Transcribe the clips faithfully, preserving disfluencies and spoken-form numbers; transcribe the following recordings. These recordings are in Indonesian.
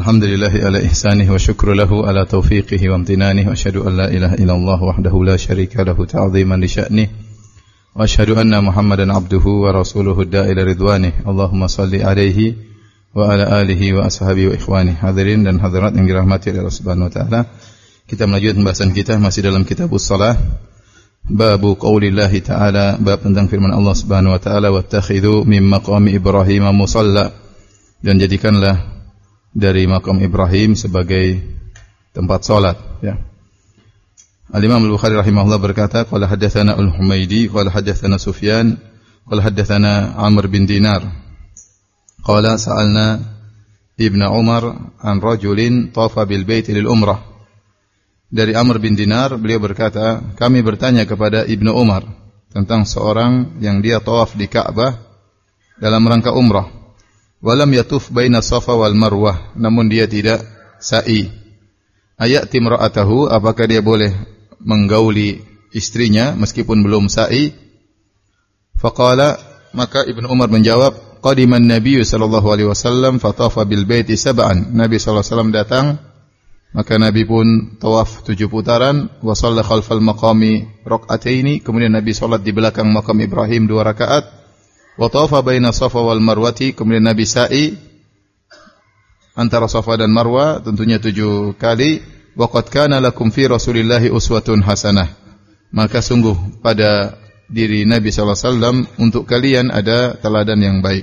Alhamdulillahi ala ihsanihi wa syukru lahu ala taufiqihi wa amtinanihi wa asyhadu an la ilaha illallah wahdahu la syarika lahu ta'ziman li sya'nihi wa asyhadu anna Muhammadan abduhu wa rasuluhu da'ila ridwanihi. Allahumma salli alaihi wa ala alihi wa ashabihi wa ikhwani. Hadirin dan hadirat yang dirahmati oleh Allah Subhanahu wa taala. Kita melanjutkan pembahasan kita masih dalam Kitabus Shalah. Babu qaulillahi ta'ala, bab tentang firman Allah Subhanahu wa taala, wattakhidhu min maqami Ibrahim musalla, dan jadikanlah dari makam Ibrahim sebagai tempat salat, ya. Al-Imam Al-Bukhari rahimahullah berkata, qala haddatsana Al-Humaydi qala haddatsana Sufyan qala haddatsana Amr bin Dinar qala sa'alna Ibnu Umar an rajulin tafa bil bait lil umrah. Dari Amr bin Dinar, beliau berkata, kami bertanya kepada Ibnu Umar tentang seorang yang dia tawaf di Ka'bah dalam rangka umrah. Walam yatuf baina Safa wal Marwah, namun dia tidak sa'i. Ayati imra'atahu, apakah dia boleh menggauli istrinya meskipun belum sa'i? Faqala, maka Ibnu Umar menjawab, qadiman Nabi sallallahu alaihi wasallam fatafa bil baiti sab'an. Nabi sallallahu alaihi wasallam datang, maka Nabi pun tawaf tujuh putaran, wa shalla khalfal maqami rak'ataini, kemudian Nabi salat di belakang makam Ibrahim dua rakaat. Wa tawafa baina Safa wal Marwati, kemudian Nabi sa'i antara Safa dan Marwa tentunya tujuh kali. Wa qad kana lakum fi Rasulillahi uswatun hasanah, maka sungguh pada diri Nabi sallallahu alaihi wasallam untuk kalian ada teladan yang baik.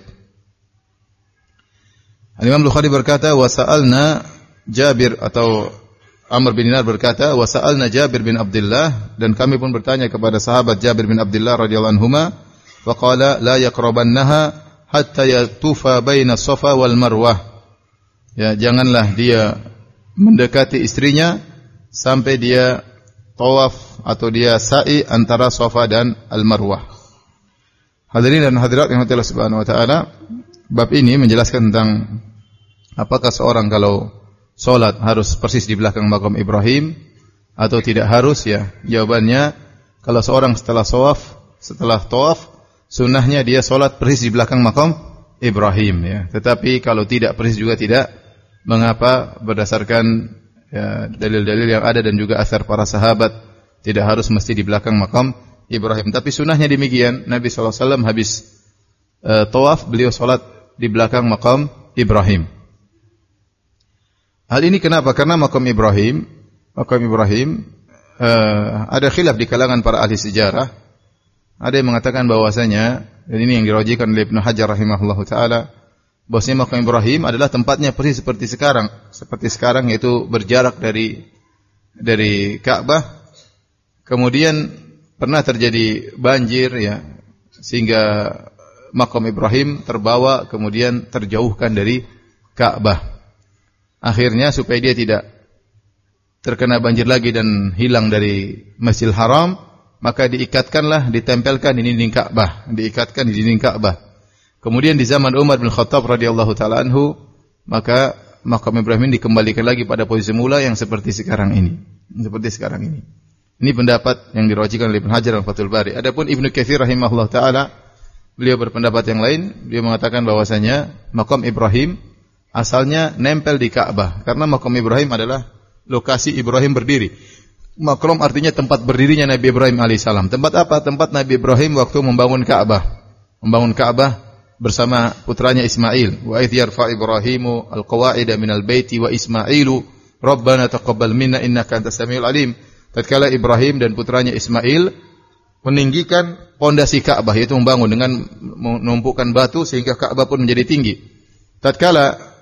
Imam Bukhari berkata, wa sa'alna Jabir, atau Amr bin Dinar berkata, wa sa'alna Jabir bin Abdullah, dan kami pun bertanya kepada sahabat Jabir bin Abdullah radhiyallahu anhuma. Faqala la yaqrabannaha hatta yatufa baina Safa wal Marwah. Ya, janganlah dia mendekati istrinya sampai dia tawaf atau dia sa'i antara Safa dan Al-Marwah. Hadirin dan hadirat yang Allah Subhanahu wa taala, bab ini menjelaskan tentang apakah seorang kalau salat harus persis di belakang makam Ibrahim atau tidak harus, ya. Jawabannya, kalau seorang setelah tawaf, setelah tawaf sunnahnya dia solat persis di belakang makam Ibrahim, ya. Tetapi kalau tidak persis juga tidak mengapa, berdasarkan ya, dalil-dalil yang ada dan juga asar para sahabat, tidak harus mesti di belakang makam Ibrahim. Tapi sunnahnya demikian. Nabi sallallahu alaihi wasallam habis uh, tawaf, beliau solat di belakang makam Ibrahim. Hal ini kenapa? Karena makam Ibrahim, makam Ibrahim uh, ada khilaf di kalangan para ahli sejarah. Ada yang mengatakan bahwasanya, dan ini yang dirajikan oleh Ibnu Hajar rahimahullahu taala, bahwasanya makam Ibrahim adalah tempatnya persis seperti sekarang, seperti sekarang, yaitu berjarak dari dari Ka'bah. Kemudian pernah terjadi banjir, ya, sehingga makam Ibrahim terbawa kemudian terjauhkan dari Ka'bah. Akhirnya supaya dia tidak terkena banjir lagi dan hilang dari Masjidil Haram, maka diikatkanlah, ditempelkan di dinding Ka'bah, diikatkan di dinding Ka'bah. Kemudian di zaman Umar bin Khattab radhiyallahu taala anhu, maka makam Ibrahim dikembalikan lagi pada posisi semula yang seperti sekarang ini. Seperti sekarang ini. Ini pendapat yang dirajikan oleh Ibnu Hajar dan Fathul Bari. Adapun Ibnu Katsir rahimahullah taala, beliau berpendapat yang lain. Beliau mengatakan bahwasanya makam Ibrahim asalnya nempel di Ka'bah, karena makam Ibrahim adalah lokasi Ibrahim berdiri. Makam artinya tempat berdirinya Nabi Ibrahim alaihissalam. Tempat apa? Tempat Nabi Ibrahim waktu membangun Ka'bah. Membangun Ka'bah bersama putranya Ismail. Wa idh yarfa Ibrahimu al-qawa'ida minal baiti wa Ismailu Rabbana taqabbal minna innaka antas samiul alim. Tatkala Ibrahim dan putranya Ismail meninggikan pondasi Ka'bah, yaitu membangun dengan menumpukan batu sehingga Ka'bah pun menjadi tinggi. Tatkala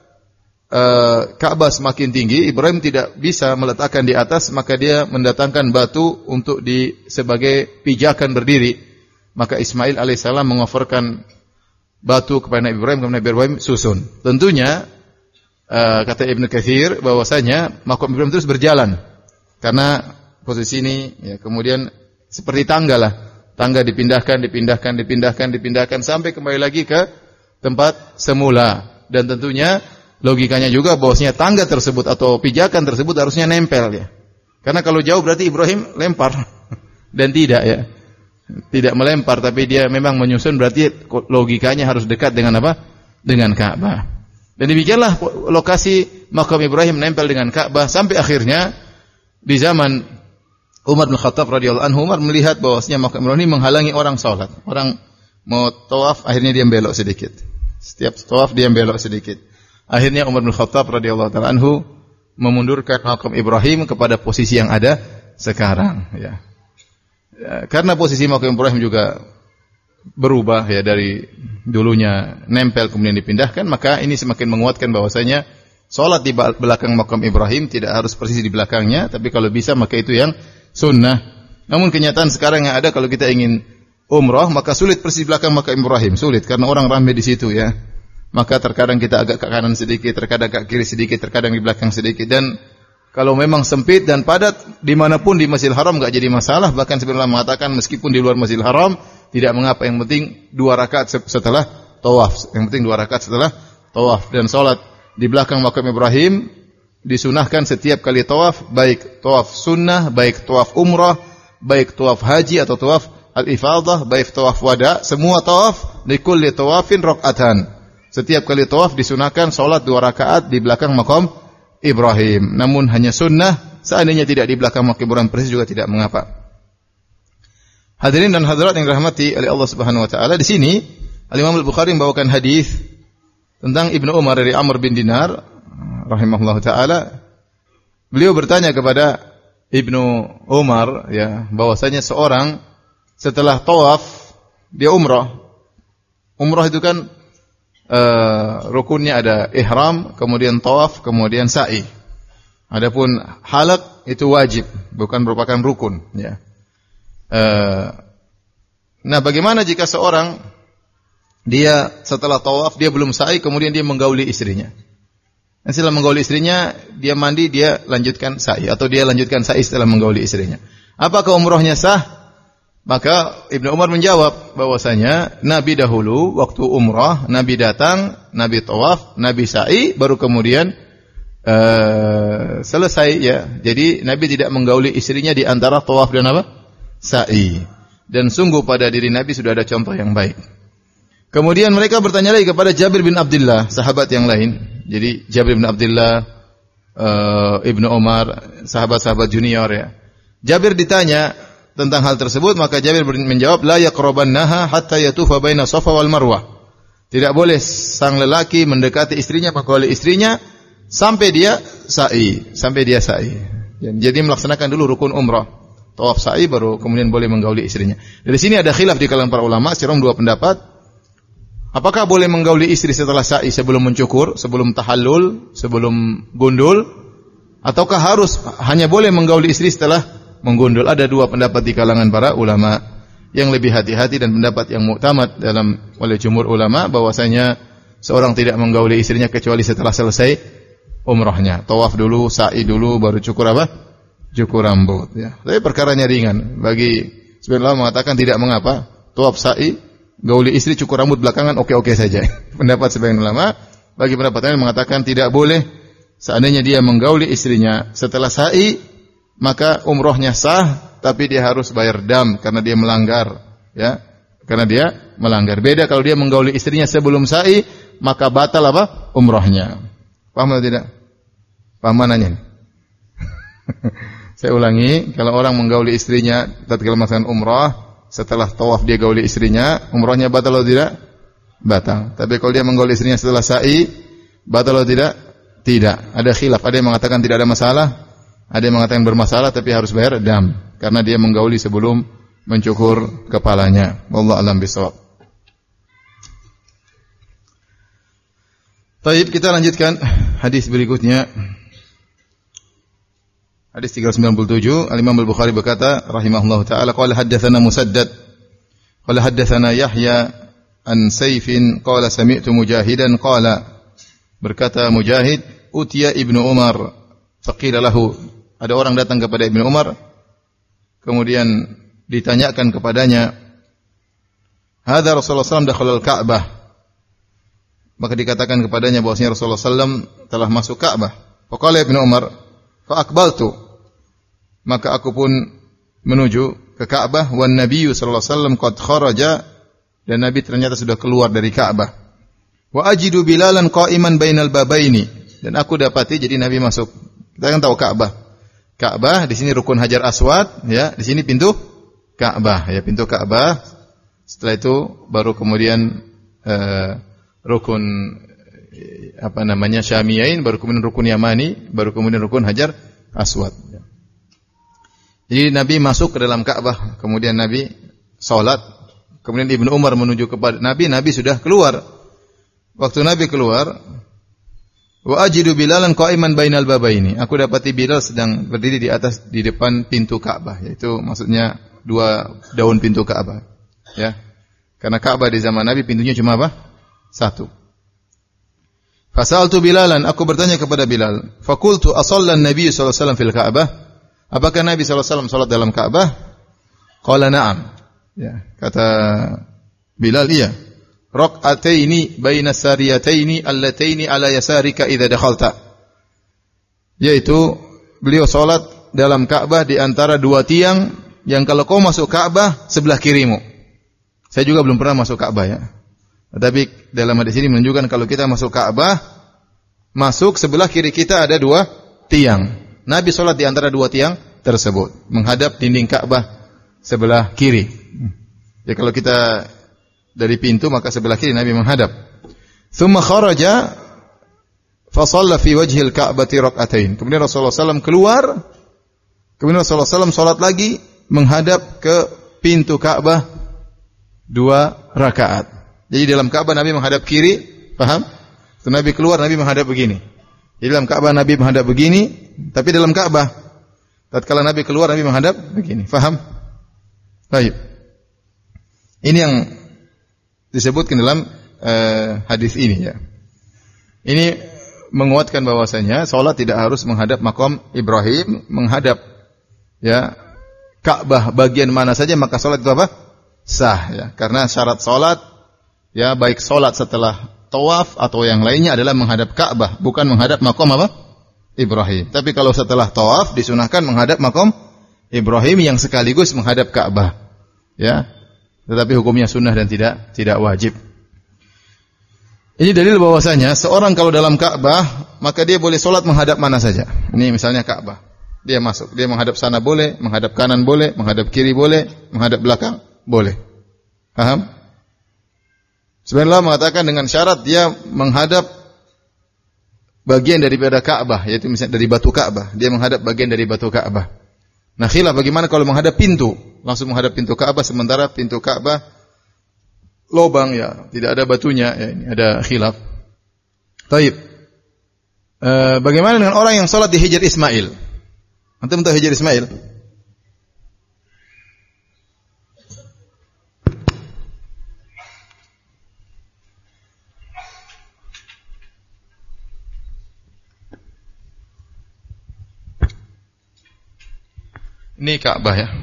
Uh, Ka'bah semakin tinggi, Ibrahim tidak bisa meletakkan di atas, maka dia mendatangkan batu untuk di sebagai pijakan berdiri. Maka Ismail alaihissalam mengoferkan batu kepada Nabi Ibrahim, kemudian Nabi Ibrahim susun. Tentunya uh, kata Ibnu Katsir bahwasanya makam Ibrahim terus berjalan, karena posisi ini, ya, kemudian seperti tangga lah, tangga dipindahkan, dipindahkan, dipindahkan, dipindahkan sampai kembali lagi ke tempat semula. Dan tentunya logikanya juga bahwasanya tangga tersebut atau pijakan tersebut harusnya nempel, ya. Karena kalau jauh berarti Ibrahim lempar. Dan tidak, ya. Tidak melempar, tapi dia memang menyusun, berarti logikanya harus dekat dengan apa? Dengan Ka'bah. Dan demikianlah lokasi makam Ibrahim nempel dengan Ka'bah sampai akhirnya di zaman Umar bin Khattab radhiyallahu anhu, Umar melihat bahwasanya makam Ibrahim menghalangi orang salat. Orang mau tawaf, akhirnya dia belok sedikit. Setiap tawaf dia belok sedikit. Akhirnya Umar bin Khattab radhiyallahu ta'ala anhu memundurkan makam Ibrahim kepada posisi yang ada sekarang, ya. Ya, karena posisi makam Ibrahim juga berubah ya, dari dulunya nempel kemudian dipindahkan, maka ini semakin menguatkan bahwasanya salat di belakang makam Ibrahim tidak harus persis di belakangnya, tapi kalau bisa maka itu yang sunnah. Namun kenyataan sekarang yang ada, kalau kita ingin umrah maka sulit persis di belakang makam Ibrahim, sulit karena orang ramai di situ ya. Maka terkadang kita agak ke kanan sedikit, terkadang ke kiri sedikit, terkadang di belakang sedikit. Dan kalau memang sempit dan padat dimanapun di Masjidil Haram enggak jadi masalah. Bahkan sebenarnya mengatakan meskipun di luar Masjidil Haram tidak mengapa, yang penting dua rakaat setelah tawaf. Yang penting dua rakaat setelah tawaf. Dan salat di belakang makam Ibrahim disunahkan setiap kali tawaf, baik tawaf sunnah, baik tawaf umrah, baik tawaf haji atau tawaf al-ifadah, baik tawaf wada, semua tawaf likulli tawafin rakaatan. Setiap kali tawaf disunahkan salat dua rakaat di belakang makam Ibrahim. Namun hanya sunnah, seandainya tidak di belakang makam Ibrahim persis juga tidak mengapa. Hadirin dan hadirat yang dirahmati oleh Allah Subhanahu wa taala, di sini Al-Imam Al-Bukhari membawakan hadis tentang Ibnu Umar dari Amr bin Dinar rahimahullahu taala. Beliau bertanya kepada Ibnu Umar ya, bahwasanya seorang setelah tawaf dia umrah. Umrah itu kan uh, rukunnya ada ihram, kemudian tawaf, kemudian sa'i. Adapun halaq itu wajib, bukan merupakan rukun ya. Uh, nah, bagaimana jika seorang dia setelah tawaf dia belum sa'i, kemudian dia menggauli istrinya? Dan setelah menggauli istrinya, dia mandi, dia lanjutkan sa'i, atau dia lanjutkan sa'i setelah menggauli istrinya. Apakah umrahnya sah? Maka Ibnu Umar menjawab bahwasanya Nabi dahulu waktu umrah, Nabi datang, Nabi tawaf, Nabi sa'i, baru kemudian uh, selesai ya. Jadi Nabi tidak menggauli istrinya di antara tawaf dan apa? Sa'i. Dan sungguh pada diri Nabi sudah ada contoh yang baik. Kemudian mereka bertanya lagi kepada Jabir bin Abdullah, sahabat yang lain. Jadi Jabir bin Abdullah, uh, Ibnu Umar, sahabat-sahabat junior ya. Jabir ditanya tentang hal tersebut, maka Jabir menjawab, la yaqrabannaha hatta yatufa baina Safa wal Marwah. Tidak boleh sang lelaki mendekati istrinya, menggauli istrinya sampai dia sa'i, sampai dia sa'i. Jadi melaksanakan dulu rukun umrah, tawaf sa'i, baru kemudian boleh menggauli istrinya. Dari sini ada khilaf di kalangan para ulama, secara dua pendapat. Apakah boleh menggauli istri setelah sa'i, sebelum mencukur, sebelum tahallul, sebelum gundul, ataukah harus hanya boleh menggauli istri setelah menggundul? Ada dua pendapat di kalangan para ulama. Yang lebih hati-hati dan pendapat yang muktamad dalam oleh jumhur ulama bahwasanya seorang tidak menggauli istrinya kecuali setelah selesai umrahnya. Tawaf dulu, sa'i dulu, baru cukur apa? Cukur rambut ya. Tapi perkaranya ringan. Bagi sebagian ulama mengatakan tidak mengapa. Tawaf, sa'i, gauli istri, cukur rambut belakangan oke-oke saja. Pendapat sebagian ulama. Bagi pendapat lain mengatakan tidak boleh. Seandainya dia menggauli istrinya setelah sa'i, maka umrohnya sah, tapi dia harus bayar dam karena dia melanggar, ya. Karena dia melanggar. Beda kalau dia menggauli istrinya sebelum sa'i, maka batal apa? Umrohnya. Paham atau tidak? Paham mananya? Saya ulangi, kalau orang menggauli istrinya tatkala melaksanakan umrah, setelah tawaf dia gauli istrinya, umrohnya batal atau tidak? Batal. Tapi kalau dia menggauli istrinya setelah sa'i, batal atau tidak? Tidak. Ada khilaf. Ada yang mengatakan tidak ada masalah, ada yang mengatakan bermasalah tapi harus bayar dam karena dia menggauli sebelum mencukur kepalanya. Wallahu a'lam bishawab. Baik, kita lanjutkan hadis berikutnya. Hadis tiga ratus sembilan puluh tujuh, Al-Imam Al-Bukhari berkata rahimahullahu taala, qala haddatsana Musaddad qala haddatsana Yahya an Saifin qala sami'tu Mujahidan qala, berkata Mujahid, utiya Ibnu Umar faqila lahu, ada orang datang kepada Ibnu Umar, kemudian ditanyakan kepadanya, hadza Rasulullah sallallahu alaihi wasallam dakhala al-Ka'bah. Maka dikatakan kepadanya bahwasanya Rasulullah sallallahu alaihi wasallam telah masuk Ka'bah. Faqala Ibnu Umar, fa aqbaltu. Maka aku pun menuju ke Ka'bah, wan Nabiyyu sallallahu alaihi wasallam qad kharaja, dan Nabi ternyata sudah keluar dari Ka'bah. Wa ajidu Bilalan qa'iman bainal babaini. dan aku dapati jadi Nabi masuk. Kita kan tahu Ka'bah. Ka'bah di sini rukun Hajar Aswad, ya, di sini pintu Ka'bah, ya, pintu Ka'bah. Setelah itu baru kemudian uh, rukun apa namanya Syamiyain, baru kemudian rukun Yamani, baru kemudian rukun Hajar Aswad. Jadi Nabi masuk ke dalam Ka'bah, kemudian Nabi salat, kemudian Ibnu Umar menuju kepada Nabi, Nabi sudah keluar. Waktu Nabi keluar, wa ajidu Bilalan qa'iman bainal babaini. Aku dapati Bilal sedang berdiri di atas di depan pintu Ka'bah, yaitu maksudnya dua daun pintu Ka'bah, ya. Karena Ka'bah di zaman Nabi pintunya cuma apa? Satu. Fasaltu Bilalan, aku bertanya kepada Bilal, faqultu ashalla an-nabiy sallallahu alaihi wasallam fil Ka'bah? Apakah Nabi sallallahu alaihi wasallam salat dalam Ka'bah? Qala na'am. Ya, kata Bilal, iya. Raq'ataini baina sariyataini allataini ala yasarika idza dakhalta. Yaitu beliau salat dalam Ka'bah di antara dua tiang yang kalau kau masuk Ka'bah sebelah kirimu. Saya juga belum pernah masuk Ka'bah, ya. Tetapi dalam hadis ini menunjukkan kalau kita masuk Ka'bah, masuk sebelah kiri kita ada dua tiang. Nabi salat di antara dua tiang tersebut, menghadap dinding Ka'bah sebelah kiri. Ya, kalau kita dari pintu maka sebelah kiri Nabi menghadap. Tsumma kharaja fa shalla fi wajhil Ka'bati rak'atain. Kemudian Rasulullah sallallahu alaihi wasallam keluar. Kemudian Rasulullah sallallahu alaihi wasallam salat lagi menghadap ke pintu Ka'bah dua rakaat. Jadi dalam Ka'bah Nabi menghadap kiri, paham? Setelah Nabi keluar Nabi menghadap begini. Jadi dalam Ka'bah Nabi menghadap begini, tapi dalam Ka'bah tatkala Nabi keluar Nabi menghadap begini. Paham? Baik. Ini yang disebutkan dalam uh, hadis ini, ya. Ini menguatkan bahwasanya salat tidak harus menghadap maqam Ibrahim, menghadap, ya, Ka'bah bagian mana saja maka salat itu apa? Sah, ya. Karena syarat salat, ya, baik salat setelah tawaf atau yang lainnya adalah menghadap Ka'bah, bukan menghadap maqam apa? Ibrahim. Tapi kalau setelah tawaf disunahkan menghadap maqam Ibrahim yang sekaligus menghadap Ka'bah, ya. Tetapi hukumnya sunnah dan tidak tidak wajib. Ini dalil bahwasanya seorang kalau dalam Ka'bah maka dia boleh salat menghadap mana saja. Ini misalnya Ka'bah, dia masuk, dia menghadap sana boleh, menghadap kanan boleh, menghadap kiri boleh, menghadap belakang boleh. Paham? Sebenarnya Allah mengatakan dengan syarat dia menghadap bagian daripada Ka'bah, yaitu misalnya dari batu Ka'bah, dia menghadap bagian dari batu Ka'bah. Nah, khilaf bagaimana kalau menghadap pintu, langsung menghadap pintu Ka'bah sementara pintu Ka'bah lobang, ya, tidak ada batunya, ya, ini ada khilaf. Baik. E, bagaimana dengan orang yang salat di Hijr Ismail? Antum tahu Hijr Ismail? Ini Ka'bah, ya.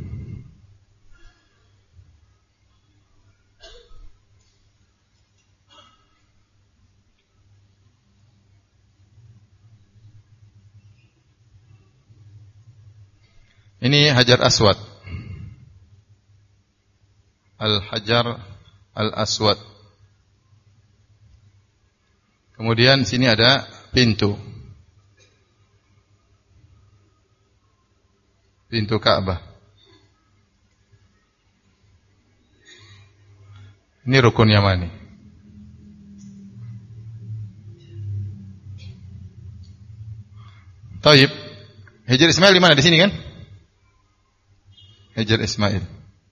Ini Hajar Aswad. Al-Hajar Al-Aswad. Kemudian sini ada pintu. Pintu Ka'bah. Ini rukun Yamani. Taib. Hijr Ismail di mana? Di sini kan? Hijr Ismail.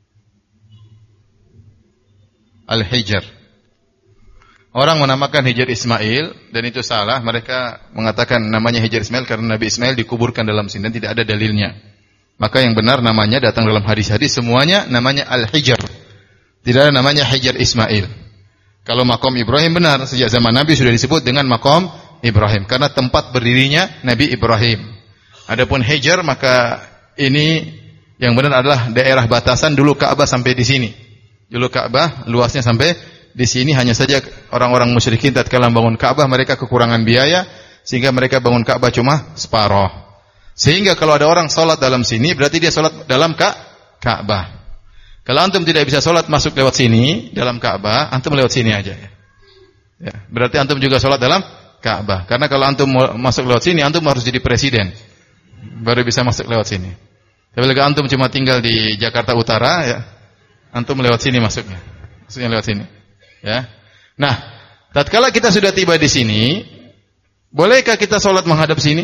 Al-Hijr. Orang menamakan Hijr Ismail dan itu salah. Mereka mengatakan namanya Hijr Ismail karena Nabi Ismail dikuburkan dalam sini dan tidak ada dalilnya. Maka yang benar namanya datang dalam hadis-hadis semuanya namanya Al-Hijr. Tidak ada namanya Hijr Ismail. Kalau maqam Ibrahim benar, sejak zaman Nabi sudah disebut dengan maqam Ibrahim karena tempat berdirinya Nabi Ibrahim. Adapun Hijr maka ini yang benar adalah daerah batasan dulu Ka'bah sampai di sini. Dulu Ka'bah luasnya sampai di sini, hanya saja orang-orang musyrikin tatkala bangun Ka'bah mereka kekurangan biaya sehingga mereka bangun Ka'bah cuma separuh. Sehingga kalau ada orang salat dalam sini berarti dia salat dalam Ka'bah. Kalau antum tidak bisa salat masuk lewat sini dalam Ka'bah, antum lewat sini aja, ya. Ya, berarti antum juga salat dalam Ka'bah. Karena kalau antum masuk lewat sini, antum harus jadi presiden. Baru bisa masuk lewat sini. Tapi kalau antum cuma tinggal di Jakarta Utara, ya, antum lewat sini masuknya. Maksudnya lewat sini. Ya. Nah, tatkala kita sudah tiba di sini, bolehkah kita sholat menghadap sini?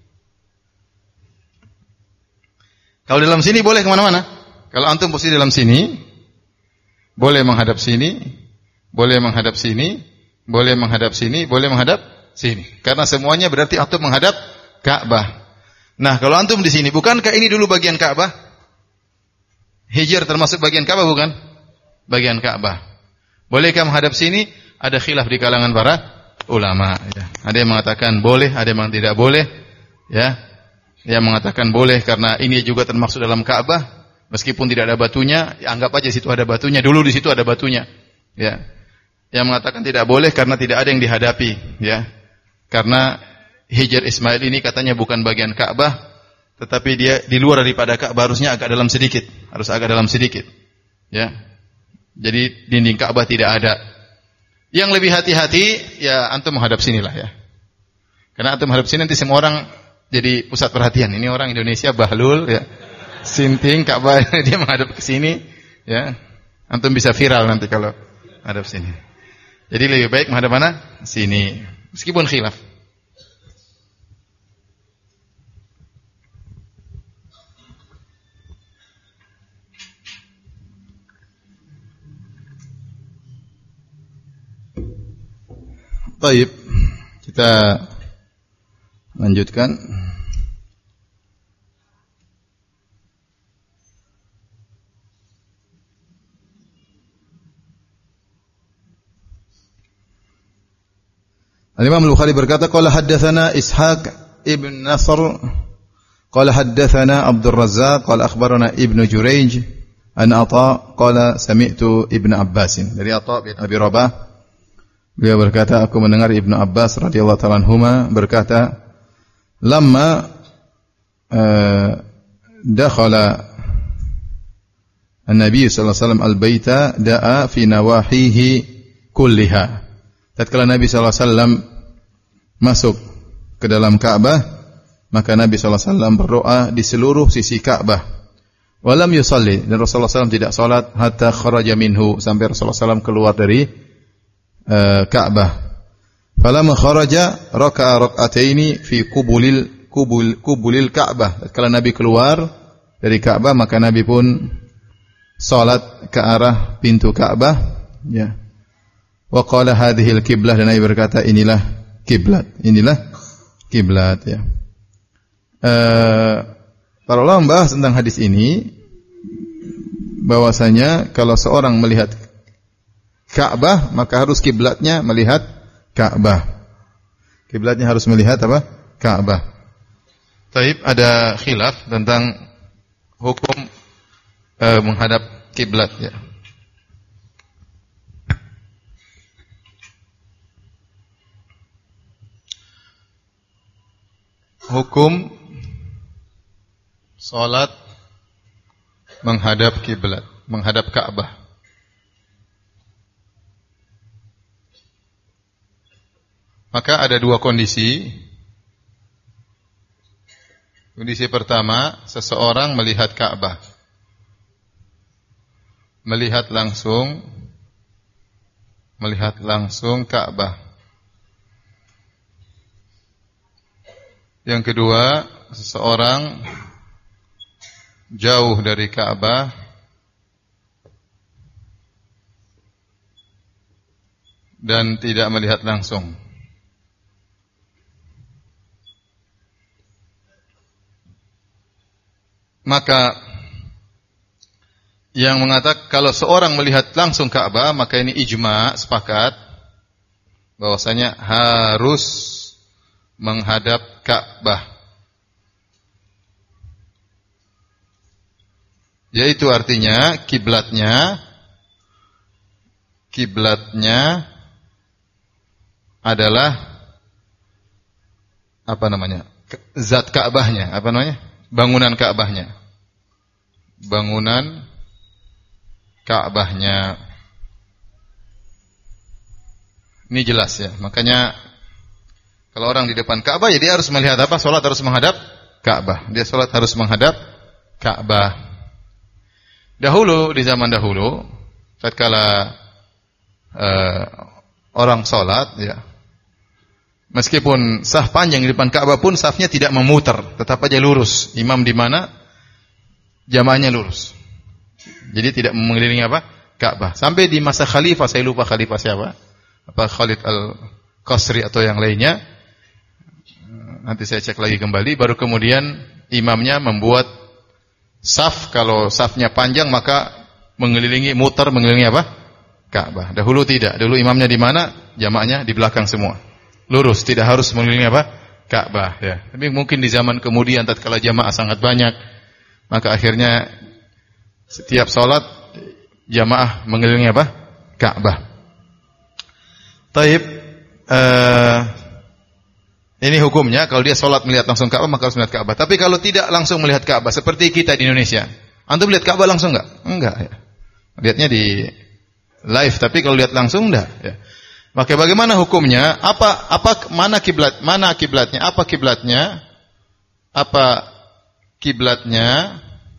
Kalau dalam sini boleh kemana-mana. Kalau antum posisi dalam sini, boleh menghadap sini, boleh menghadap sini, boleh menghadap sini, boleh menghadap sini. Karena semuanya berarti antum menghadap Ka'bah. Nah, kalau antum di sini, bukankah ini dulu bagian Ka'bah? Hijr termasuk bagian Ka'bah bukan? Bagian Ka'bah. Bolehkah menghadap sini? Ada khilaf di kalangan para ulama. Ya. Ada yang mengatakan boleh, ada yang tidak boleh. Ya. Yang mengatakan boleh karena ini juga termasuk dalam Ka'bah, meskipun tidak ada batunya, ya anggap aja situ ada batunya, dulu di situ ada batunya. Ya. Yang mengatakan tidak boleh karena tidak ada yang dihadapi, ya. Karena Hijr Ismail ini katanya bukan bagian Ka'bah, tetapi dia di luar daripada Ka'bah, harusnya agak dalam sedikit, harus agak dalam sedikit. Ya. Jadi dinding Ka'bah tidak ada. Yang lebih hati-hati ya antum menghadap sinilah ya. Karena antum menghadap sini nanti semua orang jadi pusat perhatian. Ini orang Indonesia bahlul ya. Sinting Ka'bah dia menghadap ke sini ya. Antum bisa viral nanti kalau menghadap sini. Jadi lebih baik menghadap mana? Sini. Meskipun khilaf. Baik. Kita lanjutkan. Al-Imam Al-Bukhari berkata, qala haddatsana Ishaq ibn Nasr, qala haddatsana Abdul Razzaq, qala akhbarana Ibnu Jurayj an Atha, qala sami'tu Ibnu Abbas. Dari Atha bin Abi Rabah, beliau berkata, aku mendengar Ibnu Abbas radhiyallahu ta'ala anhuma berkata, lamma uh, dakhala An-Nabi sallallahu alaihi wasallam al-baita da'a fi nawahihi kulliha. Tatkala Nabi sallallahu alaihi wasallam masuk ke dalam Ka'bah, maka Nabi sallallahu alaihi wasallam berdoa di seluruh sisi Ka'bah. Walam yusalli, dan Rasulullah sallallahu alaihi wasallam tidak salat hatta kharaja minhu, sampai Rasulullah sallallahu alaihi wasallam keluar dari uh, Ka'bah. Falamma kharaja raka'a rak'ataini fi qubulil qubul qubulil Ka'bah. Tatkala Nabi keluar dari Ka'bah, maka Nabi pun salat ke arah pintu Ka'bah, ya. Wa qala hadhil qiblah, dan Nabi berkata inilah kiblat, inilah kiblat ya. Eh para ulama membahas tentang hadis ini bahwasanya kalau seorang melihat Ka'bah maka harus kiblatnya melihat Ka'bah. Kiblatnya harus melihat apa? Ka'bah. Taib, ada khilaf tentang hukum eh, menghadap kiblat ya. Hukum salat menghadap kiblat, menghadap Ka'bah. Maka ada dua kondisi. Kondisi pertama, seseorang melihat Ka'bah. Melihat langsung melihat langsung Ka'bah. Yang kedua, seseorang jauh dari Ka'bah dan tidak melihat langsung. Maka yang mengatakan kalau seorang melihat langsung Ka'bah, maka ini ijma, sepakat bahwasanya harus menghadap Ka'bah. Yaitu artinya kiblatnya kiblatnya adalah apa namanya? Zat Ka'bahnya, apa namanya? Bangunan Ka'bahnya. Bangunan Ka'bahnya. Ini jelas ya. Makanya Kalau orang di depan Ka'bah, ya dia harus melihat apa? Salat harus menghadap Ka'bah. Dia salat harus menghadap Ka'bah. Dahulu, di zaman dahulu, tatkala uh, orang salat, ya, meskipun saf panjang di depan Ka'bah pun safnya tidak memutar, tetap aja lurus. Imam di mana, jamaahnya lurus. Jadi tidak mengelilingi apa? Ka'bah. Sampai di masa khalifah, saya lupa khalifah siapa? Apa Khalid Al-Qasri atau yang lainnya? Nanti saya cek lagi kembali. Baru kemudian imamnya membuat saf, kalau safnya panjang maka mengelilingi, mutar mengelilingi apa? Ka'bah. Dahulu tidak. Dulu imamnya di mana? Jamaahnya di belakang semua. Lurus, tidak harus mengelilingi apa? Ka'bah, ya. Tapi mungkin di zaman kemudian tatkala jamaah sangat banyak, maka akhirnya setiap salat jamaah mengelilingi apa? Ka'bah. Taib, uh, ini hukumnya kalau dia salat melihat langsung Ka'bah maka harus melihat Ka'bah. Tapi kalau tidak langsung melihat Ka'bah seperti kita di Indonesia, antum melihat Ka'bah langsung enggak? Enggak, ya. Lihatnya di live, tapi kalau lihat langsung enggak, ya. Maka bagaimana hukumnya? Apa apa mana kiblat? Mana kiblatnya? Apa kiblatnya? Apa kiblatnya?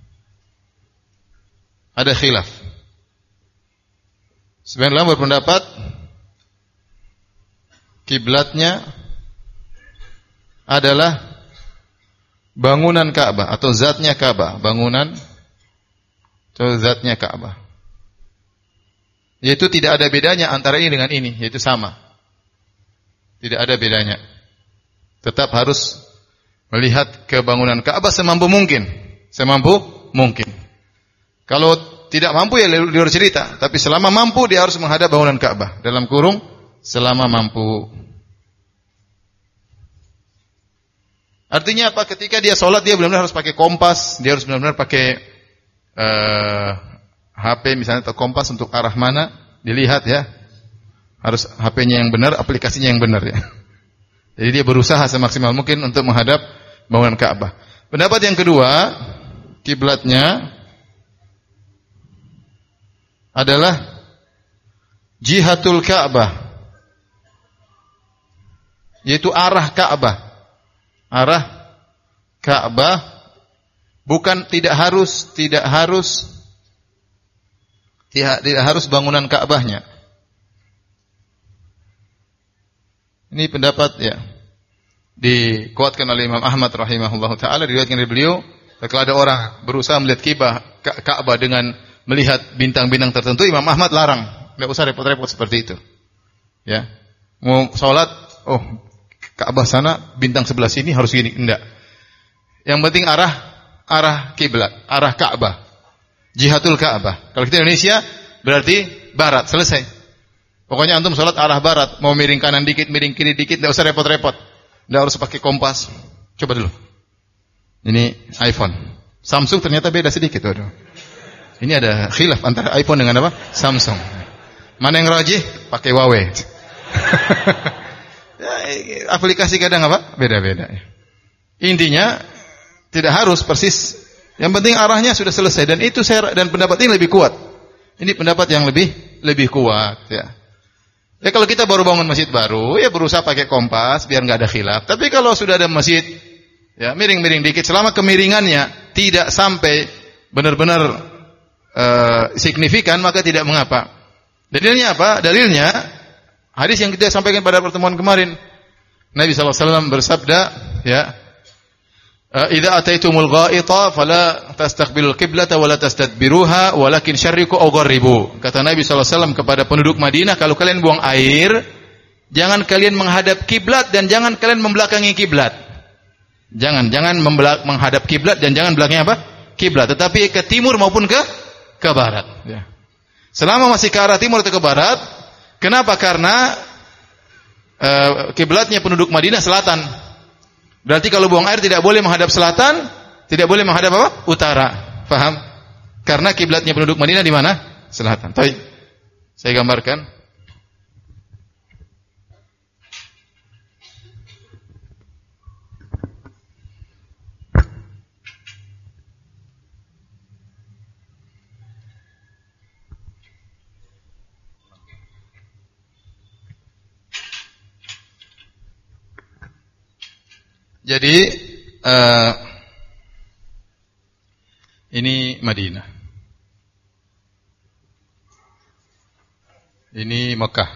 Ada khilaf. Sebagian ulama berpendapat kiblatnya adalah bangunan Ka'bah atau zatnya Ka'bah, bangunan atau zatnya Ka'bah. Yaitu tidak ada bedanya antara ini dengan ini, yaitu sama. Tidak ada bedanya. Tetap harus melihat ke bangunan Ka'bah semampu mungkin, semampu mungkin. Kalau tidak mampu ya luar cerita, tapi selama mampu dia harus menghadap bangunan Ka'bah. Dalam kurung selama mampu. Artinya apa? Ketika dia sholat dia benar-benar harus pakai kompas, dia harus benar-benar pakai uh, H P misalnya atau kompas untuk arah mana, dilihat ya. Harus H P-nya yang benar, aplikasinya yang benar ya. Jadi dia berusaha semaksimal mungkin untuk menghadap bangunan Ka'bah. Pendapat yang kedua, kiblatnya adalah jihatul Ka'bah, yaitu arah Ka'bah. Arah Ka'bah, bukan tidak harus tidak harus tidak, tidak harus bangunan Ka'bahnya. Ini pendapat ya dikuatkan oleh Imam Ahmad rahimahullahu taala, diriwayatkan dari beliau, kalau ada orang berusaha melihat kiblah Ka'bah dengan melihat bintang-bintang tertentu, Imam Ahmad larang, enggak usah repot-repot seperti itu. Ya. Mau salat, oh Ka'bah sana, bintang sebelah sini harus gini, enggak. Yang penting arah arah kiblat, arah Ka'bah. Jihatul Ka'bah. Kalau kita Indonesia berarti barat, selesai. Pokoknya antum salat arah barat, mau miring kanan dikit, miring kiri dikit, enggak usah repot-repot. Enggak harus pakai kompas. Coba dulu. Ini iPhone. Samsung ternyata beda sedikit, waduh. Ini ada khilaf antara iPhone dengan apa? Samsung. Mana yang rajih? Pakai Huawei. Ya, aplikasi kadang apa? Beda-beda. Intinya tidak harus persis. Yang penting arahnya sudah selesai, dan itu saya dan pendapat ini lebih kuat. Ini pendapat yang lebih lebih kuat. Ya. Ya kalau kita baru bangun masjid baru, ya berusaha pakai kompas biar nggak ada khilaf. Tapi kalau sudah ada masjid, ya miring-miring dikit. Selama kemiringannya tidak sampai benar-benar uh, signifikan, maka tidak mengapa. Dalilnya apa? Dalilnya hadis yang kita sampaikan pada pertemuan kemarin. Nabi sallallahu alaihi wasallam bersabda, ya, "Idza ataitumul gha'ita fala tastaqbilul qiblata wa la tastadbiruha walakin syarriqu aw gharribu." Kata Nabi sallallahu alaihi wasallam kepada penduduk Madinah, kalau kalian buang air, jangan kalian menghadap kiblat dan jangan kalian membelakangi kiblat. Jangan, jangan menghadap kiblat dan jangan belakangi apa? Kiblat, tetapi ke timur maupun ke ke barat, ya. Selama masih ke arah timur atau ke barat. Kenapa? Karena uh, kiblatnya penduduk Madinah selatan. Berarti kalau buang air tidak boleh menghadap selatan, tidak boleh menghadap apa? Utara. Paham? Karena kiblatnya penduduk Madinah di mana? Selatan. Baik. Saya gambarkan. Jadi uh, ini Madinah. Ini Mekah.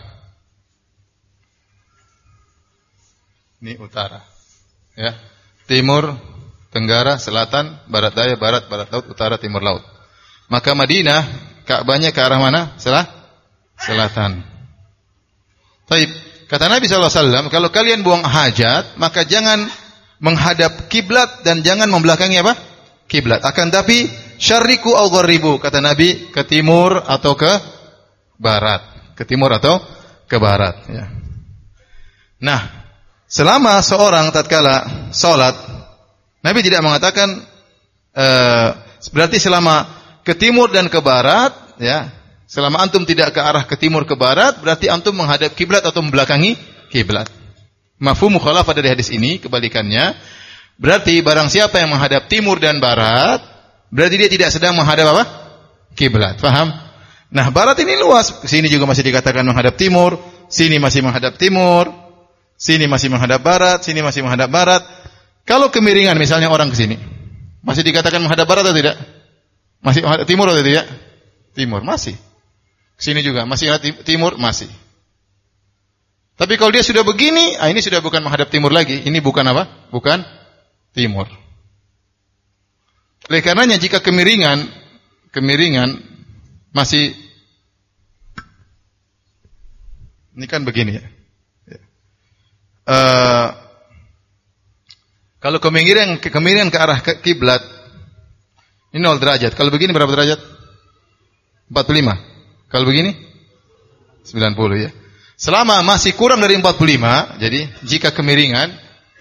Ini utara. Ya. Timur, tenggara, selatan, barat daya, barat, barat laut, utara, timur laut. Maka Madinah, Ka'bahnya ke arah mana? Selah? Selatan. Baik. Kata Nabi sallallahu alaihi wasallam, kalau kalian buang hajat, maka jangan menghadap kiblat dan jangan membelakangi apa? Kiblat. Akan tapi syarriku au gharribu, kata Nabi, ke timur atau ke barat. Ke timur atau ke barat, ya. Nah, selama seorang tatkala salat, Nabi tidak mengatakan uh, berarti selama ke timur dan ke barat, ya. Selama antum tidak ke arah ke timur ke barat, berarti antum menghadap kiblat atau membelakangi kiblat. Mafhum mukhalafah dari hadis ini kebalikannya. Berarti barang siapa yang menghadap timur dan barat, berarti dia tidak sedang menghadap apa? Kiblat. Paham? Nah, barat ini luas. Sini juga masih dikatakan menghadap timur, sini masih menghadap timur, sini masih menghadap barat, sini masih menghadap barat. Kalau kemiringan misalnya orang ke sini, masih dikatakan menghadap barat atau tidak? Masih menghadap timur atau tidak? Timur, masih. Sini juga masih timur, masih. Tapi kalau dia sudah begini, ah ini sudah bukan menghadap timur lagi. Ini bukan apa? Bukan timur. Oleh karenanya jika kemiringan, kemiringan masih, ini kan begini ya. Uh, kalau kemiringan, kemiringan ke arah kiblat, ini nol derajat. Kalau begini berapa derajat? empat puluh lima. Kalau begini sembilan puluh ya. Selama masih kurang dari empat puluh lima, jadi jika kemiringan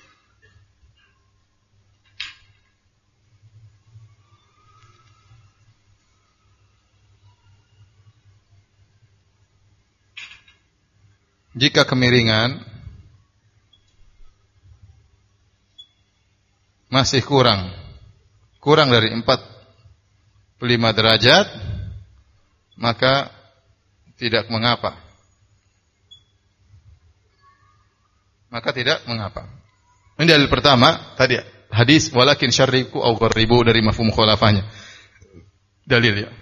jika kemiringan masih kurang kurang dari empat puluh lima derajat, maka tidak mengapa. Maka tidak mengapa. Ini dalil pertama tadi hadis walakin syarriku au gharribu dari mafhum mukhalafahnya. Dalil ya.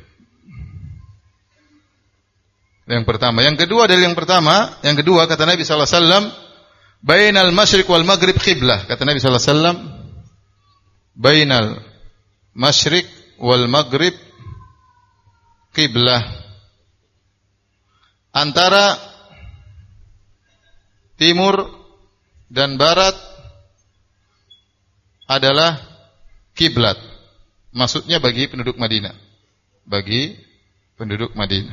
Yang pertama, yang kedua dalil yang pertama, yang kedua kata Nabi sallallahu alaihi wasallam, bainal masyriq wal maghrib qiblah. Kata Nabi sallallahu alaihi wasallam, bainal masyriq wal maghrib qiblah. Antara timur dan barat adalah kiblat. Maksudnya bagi penduduk Madinah. Bagi penduduk Madinah.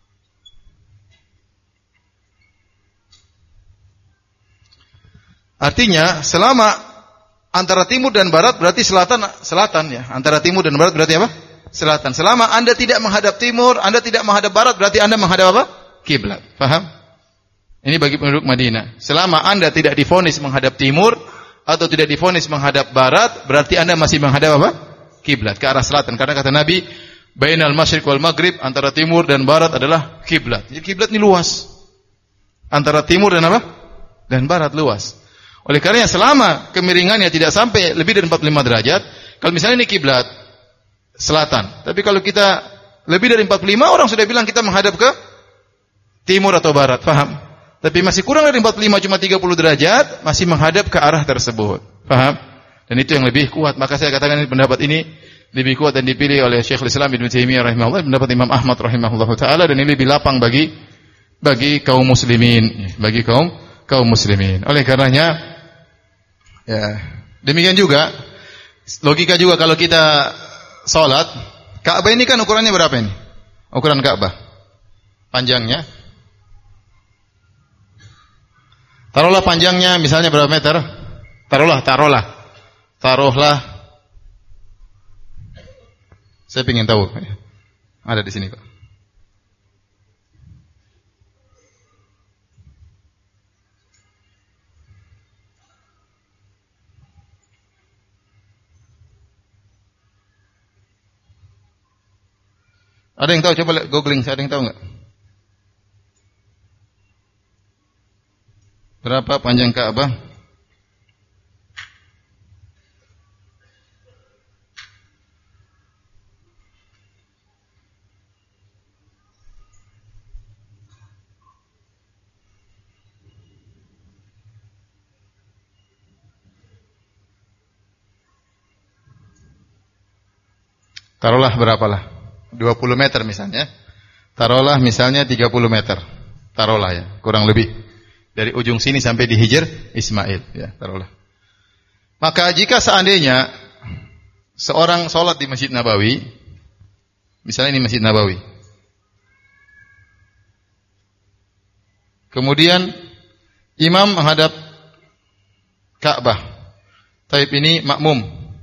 Artinya selama antara timur dan barat berarti selatan selatan ya. Antara timur dan barat berarti apa? Selatan. Selama Anda tidak menghadap timur, Anda tidak menghadap barat, berarti Anda menghadap apa? Kiblat. Paham? Ini bagi penduduk Madinah. Selama Anda tidak divonis menghadap timur atau tidak divonis menghadap barat, berarti Anda masih menghadap apa? Kiblat, ke arah selatan. Karena kata Nabi, bainal masyriq wal maghrib, antara timur dan barat adalah kiblat. Jadi kiblat ini luas. Antara timur dan apa? Dan barat luas. Oleh karenanya selama kemiringannya tidak sampai lebih dari empat puluh lima derajat, kalau misalnya ini kiblat selatan. Tapi kalau kita lebih dari empat puluh lima, orang sudah bilang kita menghadap ke timur atau barat, paham? Tapi masih kurang dari empat puluh lima, cuma tiga puluh derajat, masih menghadap ke arah tersebut, paham? Dan itu yang lebih kuat. Maka saya katakan pendapat ini lebih kuat dan dipilih oleh Syekhul Islam Ibnu Taimiyah rahimahullah, pendapat Imam Ahmad rahimahullah taala, dan ini lebih lapang bagi bagi kaum muslimin, bagi kaum kaum muslimin. Oleh karenanya, ya demikian juga logika juga kalau kita salat, Ka'bah ini kan ukurannya berapa ini? Ukuran Ka'bah panjangnya, taruhlah panjangnya misalnya berapa meter? Taruhlah, taruhlah, taruhlah. Saya ingin tahu. Ada di sini kok. Ada yang tahu? Coba googling. Ada yang tahu nggak? Berapa panjang Ka'bah? Taruhlah berapalah? dua puluh meter misalnya. Taruhlah misalnya tiga puluh meter. Taruhlah ya, kurang lebih. Dari ujung sini sampai di Hijr Ismail, ya, taruhlah. Maka jika seandainya seorang sholat di Masjid Nabawi, misalnya ini Masjid Nabawi, kemudian imam menghadap Ka'bah, taib ini makmum,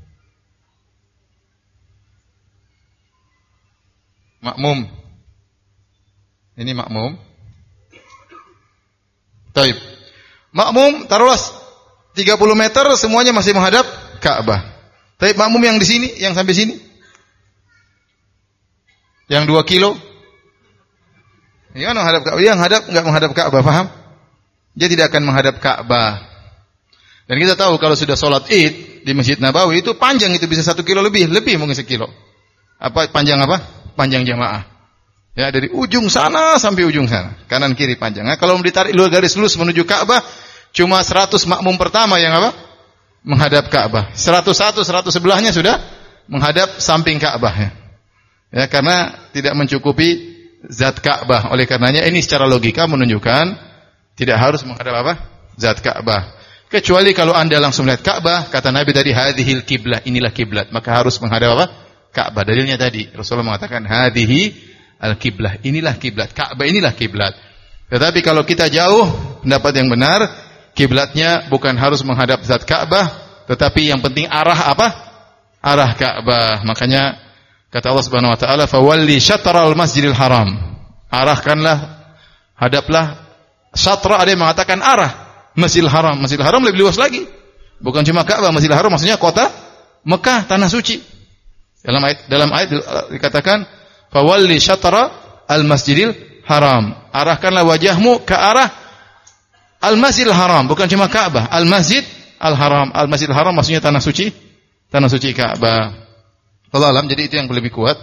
makmum, ini makmum, taib, makmum taruhlah tiga puluh meter semuanya masih menghadap Ka'bah. Tapi makmum yang di sini, yang sampai sini, yang dua kilo, yang menghadap Ka'bah, yang hadap enggak menghadap Ka'bah, paham? Dia tidak akan menghadap Ka'bah. Dan kita tahu kalau sudah sholat Id di Masjid Nabawi itu panjang, itu bisa satu kilo lebih, lebih mungkin sekilo. Apa panjang apa? Panjang jamaah. Ya, dari ujung sana sampai ujung sana, kanan kiri panjang. Nah, kalau ditarik luar garis lurus menuju Ka'bah, cuma seratus makmum pertama yang apa? Menghadap Ka'bah. seratus satu, seratus sebelahnya sudah menghadap samping Ka'bah. Ya. Ya, karena tidak mencukupi zat Ka'bah. Oleh karenanya ini secara logika menunjukkan tidak harus menghadap apa? Zat Ka'bah. Kecuali kalau Anda langsung melihat Ka'bah, kata Nabi tadi hadhil kiblah, inilah kiblat, maka harus menghadap apa? Ka'bah. Dalilnya tadi Rasulullah mengatakan hadhihi al-kiblah, inilah kiblat. Ka'bah inilah kiblat. Tetapi kalau kita jauh, pendapat yang benar, kiblatnya bukan harus menghadap zat Ka'bah, tetapi yang penting arah apa? Arah Ka'bah. Makanya kata Allah Subhanahu wa taala, "Fawalli syatral Masjidil Haram." Arahkanlah, hadaplah syatra, ada yang mengatakan arah Masjidil Haram. Masjidil Haram lebih luas lagi. Bukan cuma Ka'bah, Masjidil Haram maksudnya kota Mekah, tanah suci. Dalam ayat dalam ayat dikatakan, "Fawalli syatra al-Masjidil Haram." Arahkanlah wajahmu ke arah Al-Masjidil Haram, bukan cuma Ka'bah. Al-Masjid Al-Haram. Al-Masjidil Haram maksudnya tanah suci, tanah suci Ka'bah. Allah alam, jadi itu yang lebih kuat.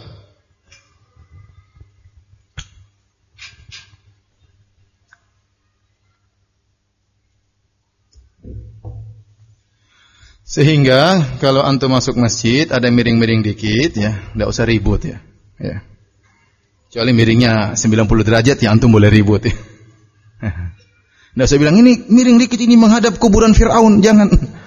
Sehingga kalau antum masuk masjid ada miring-miring dikit ya, enggak usah ribut ya. Ya. Kecuali miringnya sembilan puluh derajat ya antum boleh ribut ya. Nggak usah bilang ini miring dikit, ini menghadap kuburan Fir'aun, jangan.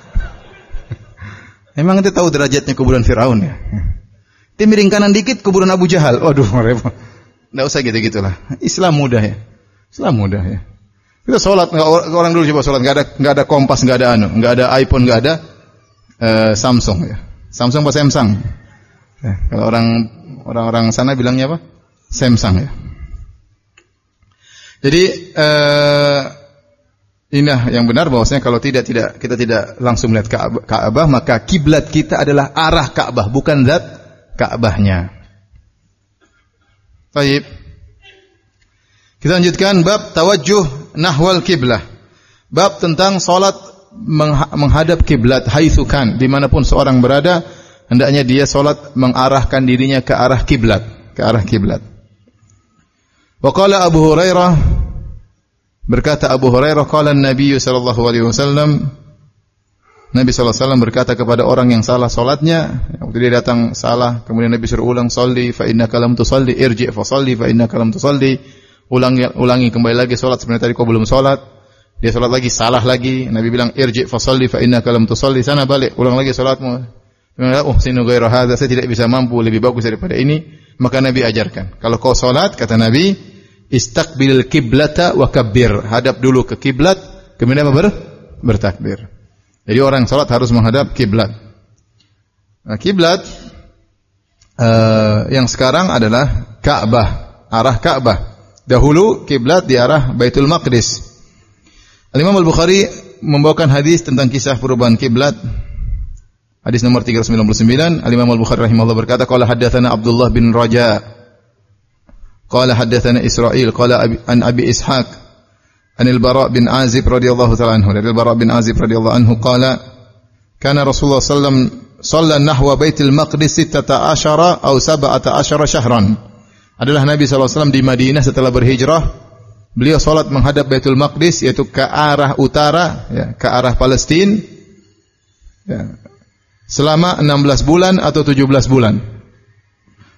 Emang ente tahu derajatnya kuburan Fir'aun ya? Dia miring kanan dikit kuburan Abu Jahal. Waduh, repot. Nggak usah gitu-gitulah. Islam mudah ya. Islam mudah ya. Kita sholat, orang dulu coba sholat, nggak ada nggak ada kompas, nggak ada anu, nggak ada iPhone, nggak ada uh, Samsung ya. Samsung apa Samsung? Ya, kalau orang orang-orang sana bilangnya apa? Samsung ya. Jadi uh, inilah yang benar bahwasanya kalau tidak tidak kita tidak langsung melihat Ka'bah, maka kiblat kita adalah arah Ka'bah, bukan zat Ka'bahnya. Baik. Kita lanjutkan bab tawajjuh nahwal kiblah. Bab tentang salat menghadap kiblat haitsu kan, dimanapun seorang berada, hendaknya dia salat mengarahkan dirinya ke arah kiblat, ke arah kiblat. Wa qala Abu Hurairah, berkata Abu Hurairah, qala Nabi sallallahu alaihi wasallam, Nabi sallallahu alaihi wasallam berkata kepada orang yang salah salatnya, waktu dia datang salah, kemudian Nabi suruh ulang, shalli fa innaka lam tusalli, irji' fa shalli fa innaka lam tusalli, ulangi ulangi kembali lagi salat sebenarnya tadi kau belum salat. Dia salat lagi, salah lagi, Nabi bilang irji' fa shalli fa innaka lam tusalli, sana balik, ulang lagi salatmu. Oh, sinu ghairu hadza, saya tidak bisa mampu lebih bagus daripada ini. Maka Nabi ajarkan, kalau kau salat, kata Nabi, istaqbilil kiblata wa kabbir. Hadap dulu ke kiblat, kemudian ber bertakbir. Jadi orang salat harus menghadap kiblat. Nah, kiblat uh, yang sekarang adalah Ka'bah, arah Ka'bah. Dahulu kiblat di arah Baitul Maqdis. Al-Imam Al-Bukhari membawakan hadis tentang kisah perubahan kiblat. Hadis nomor tiga ratus sembilan puluh sembilan, Al-Imam Al-Bukhari rahimahullah berkata, qala haddatsana Abdullah bin Raja, qala haddatsana Israil, qala an Abi Ishaq, an al-Bara' bin Azib radhiyallahu ta'ala anhu, dari al-Bara' bin Azib radhiyallahu anhu qala, kana Rasulullah sallallahu alaihi wasallam shalla nahwa Baitul Maqdis sittata asyara aw sab'ata asyara syahran. Adalah Nabi sallallahu alaihi wasallam di Madinah setelah berhijrah, beliau salat menghadap Baitul Maqdis, yaitu ke arah utara, ya, ke arah Palestina, ya, selama enam belas bulan atau tujuh belas bulan.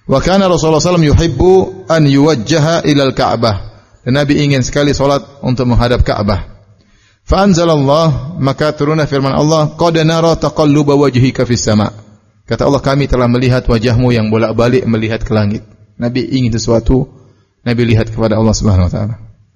Wa kana Rasulullah sallallahu alaihi wasallam yuhibbu an yuwajjaha ila al-Ka'bah. Dan Nabi ingin sekali salat untuk menghadap Ka'bah. Fa anzalallah, maka turunlah firman Allah, qad nara taqalluba wajhika fis sama'. Kata Allah, kami telah melihat wajahmu yang bolak-balik melihat ke langit. Nabi ingin sesuatu, Nabi lihat kepada Allah Subhanahu wa taala.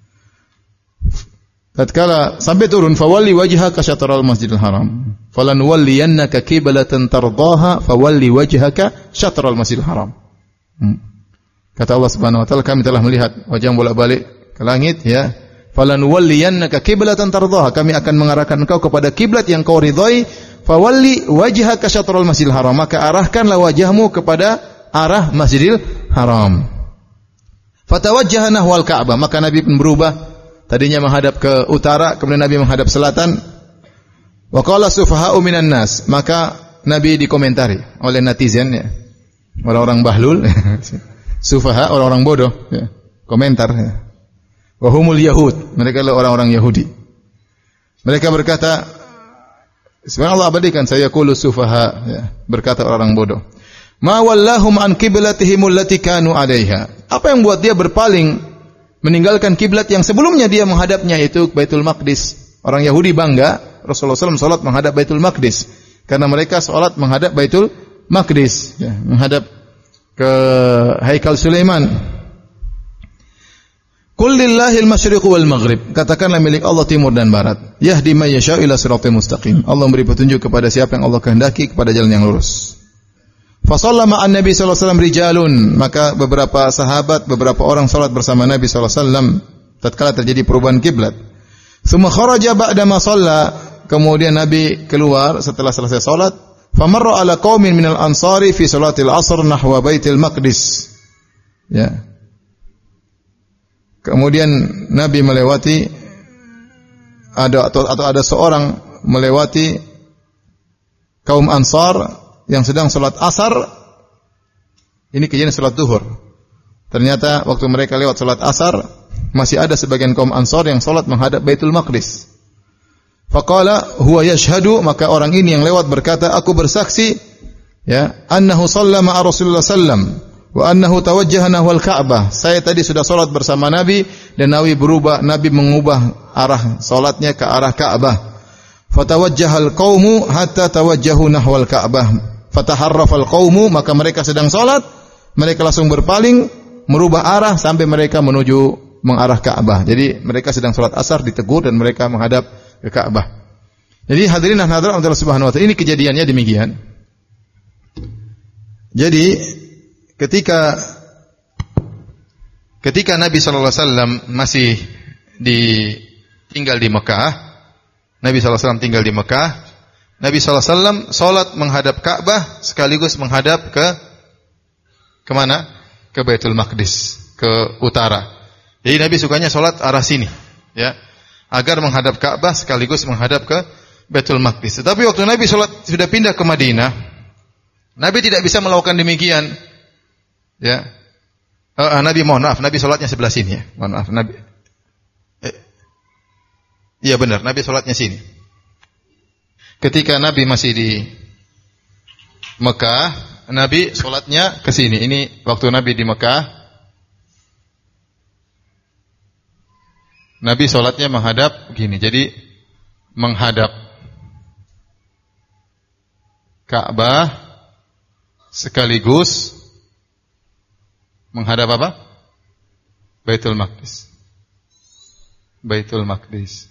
Tatkala sampai turun, fawalli wajhaka syatral masjidil haram, falanuwalliyannaka qiblatan tardaha fawalli wajhaka syatral masjidil haram. Hmm. Kata Allah Subhanahu wa taala, kami telah melihat wajahmu bolak-balik ke langit, ya. Falanuwalliyannaka qiblatan tardaha, kami akan mengarahkan engkau kepada kiblat yang kau ridhai, fawalli wajhaka syatral masjidil haram, maka arahkanlah wajahmu kepada arah Masjidil Haram. Fatawajjaha nahwal Ka'bah, maka Nabi pun berubah, tadinya menghadap ke utara, kemudian Nabi menghadap selatan. Wa qala sufaha'u minan nas, maka Nabi dikomentari oleh netizen, ya. Orang-orang bahlul, sufaha, orang-orang bodoh, ya. Komentar, ya. Wa humul yahud, mereka adalah orang-orang Yahudi. Mereka berkata, sebenarnya Allah abadikan, saya qulu sufaha, ya. Berkata orang bodoh. Ma wallahum an qiblatihim allati kanu 'alaiha. Apa yang buat dia berpaling meninggalkan kiblat yang sebelumnya dia menghadapnya, itu Baitul Maqdis. Orang Yahudi bangga Rasulullah sallallahu alaihi wasallam salat menghadap Baitul Maqdis karena mereka salat menghadap Baitul Maqdis, ya, menghadap ke Haikal Sulaiman. Qul lillahil masyriqu wal maghrib, katakanlah milik Allah timur dan barat. Yahdi may yasha'u ila siratal mustaqim. Allah memberi petunjuk kepada siapa yang Allah kehendaki kepada jalan yang lurus. Fa shalla ma'an nabi sallallahu alaihi wasallam rijalun, maka beberapa sahabat, beberapa orang salat bersama Nabi sallallahu alaihi wasallam tatkala terjadi perubahan kiblat. Tsumma kharaja ba'da ma shalla, kemudian Nabi keluar setelah selesai salat. Fa marra ala qaumin minal ansari fi salatil asr nahwa Baitul Maqdis. Ya. Kemudian Nabi melewati ada atau, atau ada seorang melewati kaum Ansar yang sedang salat asar. Ini kejadian salat zuhur. Ternyata waktu mereka lewat salat asar, masih ada sebagian kaum Ansar yang salat menghadap Baitul Maqdis. Faqala huwa yashhadu, maka orang ini yang lewat berkata, aku bersaksi, ya, annahu shalla ma'a Rasulullah sallam wa annahu tawajjaha nahwal Ka'bah. Saya tadi sudah salat bersama Nabi dan Nabi berubah, Nabi mengubah arah salatnya ke arah Ka'bah. Fatawajjahal qaumu hatta tawajjahu nahwal Ka'bah. Fataharrafal qaumu, maka mereka sedang salat, mereka langsung berpaling merubah arah sampai mereka menuju mengarah Ka'bah. Jadi mereka sedang salat asar ditegur dan mereka menghadap ke Ka'bah. Jadi hadirin dan hadirat Allah Subhanahu wa taala, ini kejadiannya demikian. Jadi ketika ketika Nabi sallallahu alaihi wasallam masih di tinggal di Mekah, Nabi sallallahu alaihi wasallam tinggal di Mekah, Nabi sallallahu alaihi wasallam salat menghadap Ka'bah sekaligus menghadap ke ke mana? Ke Baitul Maqdis, ke utara. Jadi Nabi sukanya salat arah sini, ya, agar menghadap Ka'bah sekaligus menghadap ke Baitul Maqdis. Tetapi waktu Nabi salat sudah pindah ke Madinah, Nabi tidak bisa melakukan demikian. Ya, uh, Nabi mohon maaf, Nabi sholatnya sebelah sini, ya. Mohon maaf, Nabi. Eh, iya benar, Nabi sholatnya sini. Ketika Nabi masih di Mekah, Nabi sholatnya ke sini. Ini waktu Nabi di Mekah, Nabi sholatnya menghadap gini. Jadi menghadap Ka'bah sekaligus menghadap apa? Baitul Maqdis. Baitul Maqdis.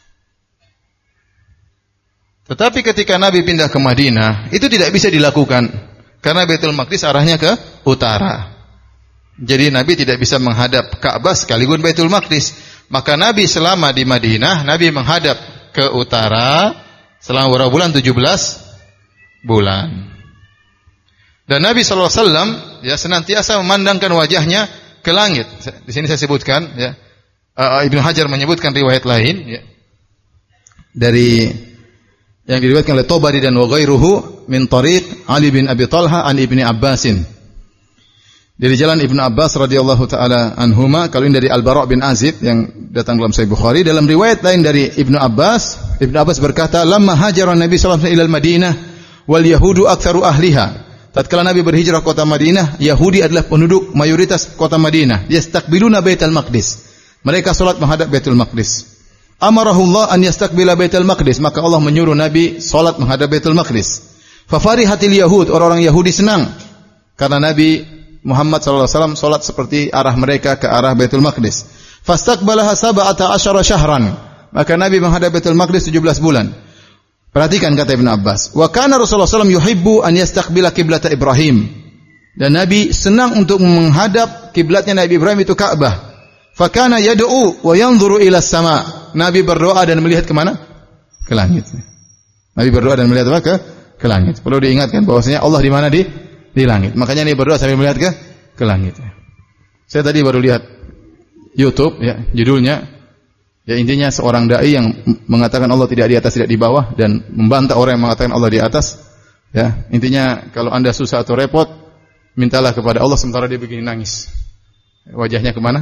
Tetapi ketika Nabi pindah ke Madinah, itu tidak bisa dilakukan karena Baitul Maqdis arahnya ke utara. Jadi Nabi tidak bisa menghadap Ka'bah sekaligus Baitul Maqdis. Maka Nabi selama di Madinah, Nabi menghadap ke utara selama berapa bulan? tujuh belas bulan. Dan Nabi sallallahu alaihi wasallam ya senantiasa memandangkan wajahnya ke langit. Di sini saya sebutkan, ya, uh, Ibnu Hajar menyebutkan riwayat lain, ya, dari yang diriwayatkan oleh Tabari dan wa ghairuhu min tariq Ali bin Abi Thalha an Ibni Abbasin. Dari jalan Ibnu Abbas radhiyallahu taala anhuma, kalau ini dari Al-Bara' bin Azib yang datang dalam Sahih Bukhari. Dalam riwayat lain dari Ibnu Abbas, Ibnu Abbas berkata, "Lamma hajara Nabi sallallahu alaihi wasallam ila al-Madinah wal yahudu aktsaru ahliha." tatkala Nabi berhijrah ke kota Madinah, Yahudi adalah penduduk mayoritas kota Madinah. Yastaqbiluna Baitul Maqdis. Mereka salat menghadap Baitul Maqdis. Amarahullah an yastaqbila Baitul Maqdis, maka Allah menyuruh Nabi salat menghadap Baitul Maqdis. Fa farihatil yahud, orang-orang Yahudi senang karena Nabi Muhammad sallallahu alaihi wasallam salat seperti arah mereka ke arah Baitul Maqdis. Fastaqbalaha sab'ata asyara syahran. Maka Nabi menghadap Baitul Maqdis tujuh belas bulan. Perhatikan kata Ibnu Abbas, wa kana Rasulullah sallallahu alaihi wasallam yuhibbu an yastaqbila kiblata Ibrahim. Dan Nabi senang untuk menghadap kiblatnya Nabi Ibrahim itu Ka'bah. Fa kana yad'u wa yanzuru ila sama. Nabi berdoa dan melihat ke mana? Ke langit. Nabi berdoa dan melihat apa? Ke ke langit. Perlu diingatkan bahwasanya Allah di mana? Di di langit. Makanya Nabi berdoa sambil melihat ke ke langit. Saya tadi baru lihat YouTube ya, judulnya ya intinya seorang dai yang mengatakan Allah tidak di atas, tidak di bawah, dan membantah orang yang mengatakan Allah di atas. Ya, intinya kalau Anda susah atau repot, mintalah kepada Allah sementara dia begini nangis. Wajahnya kemana?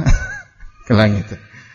Ke langit.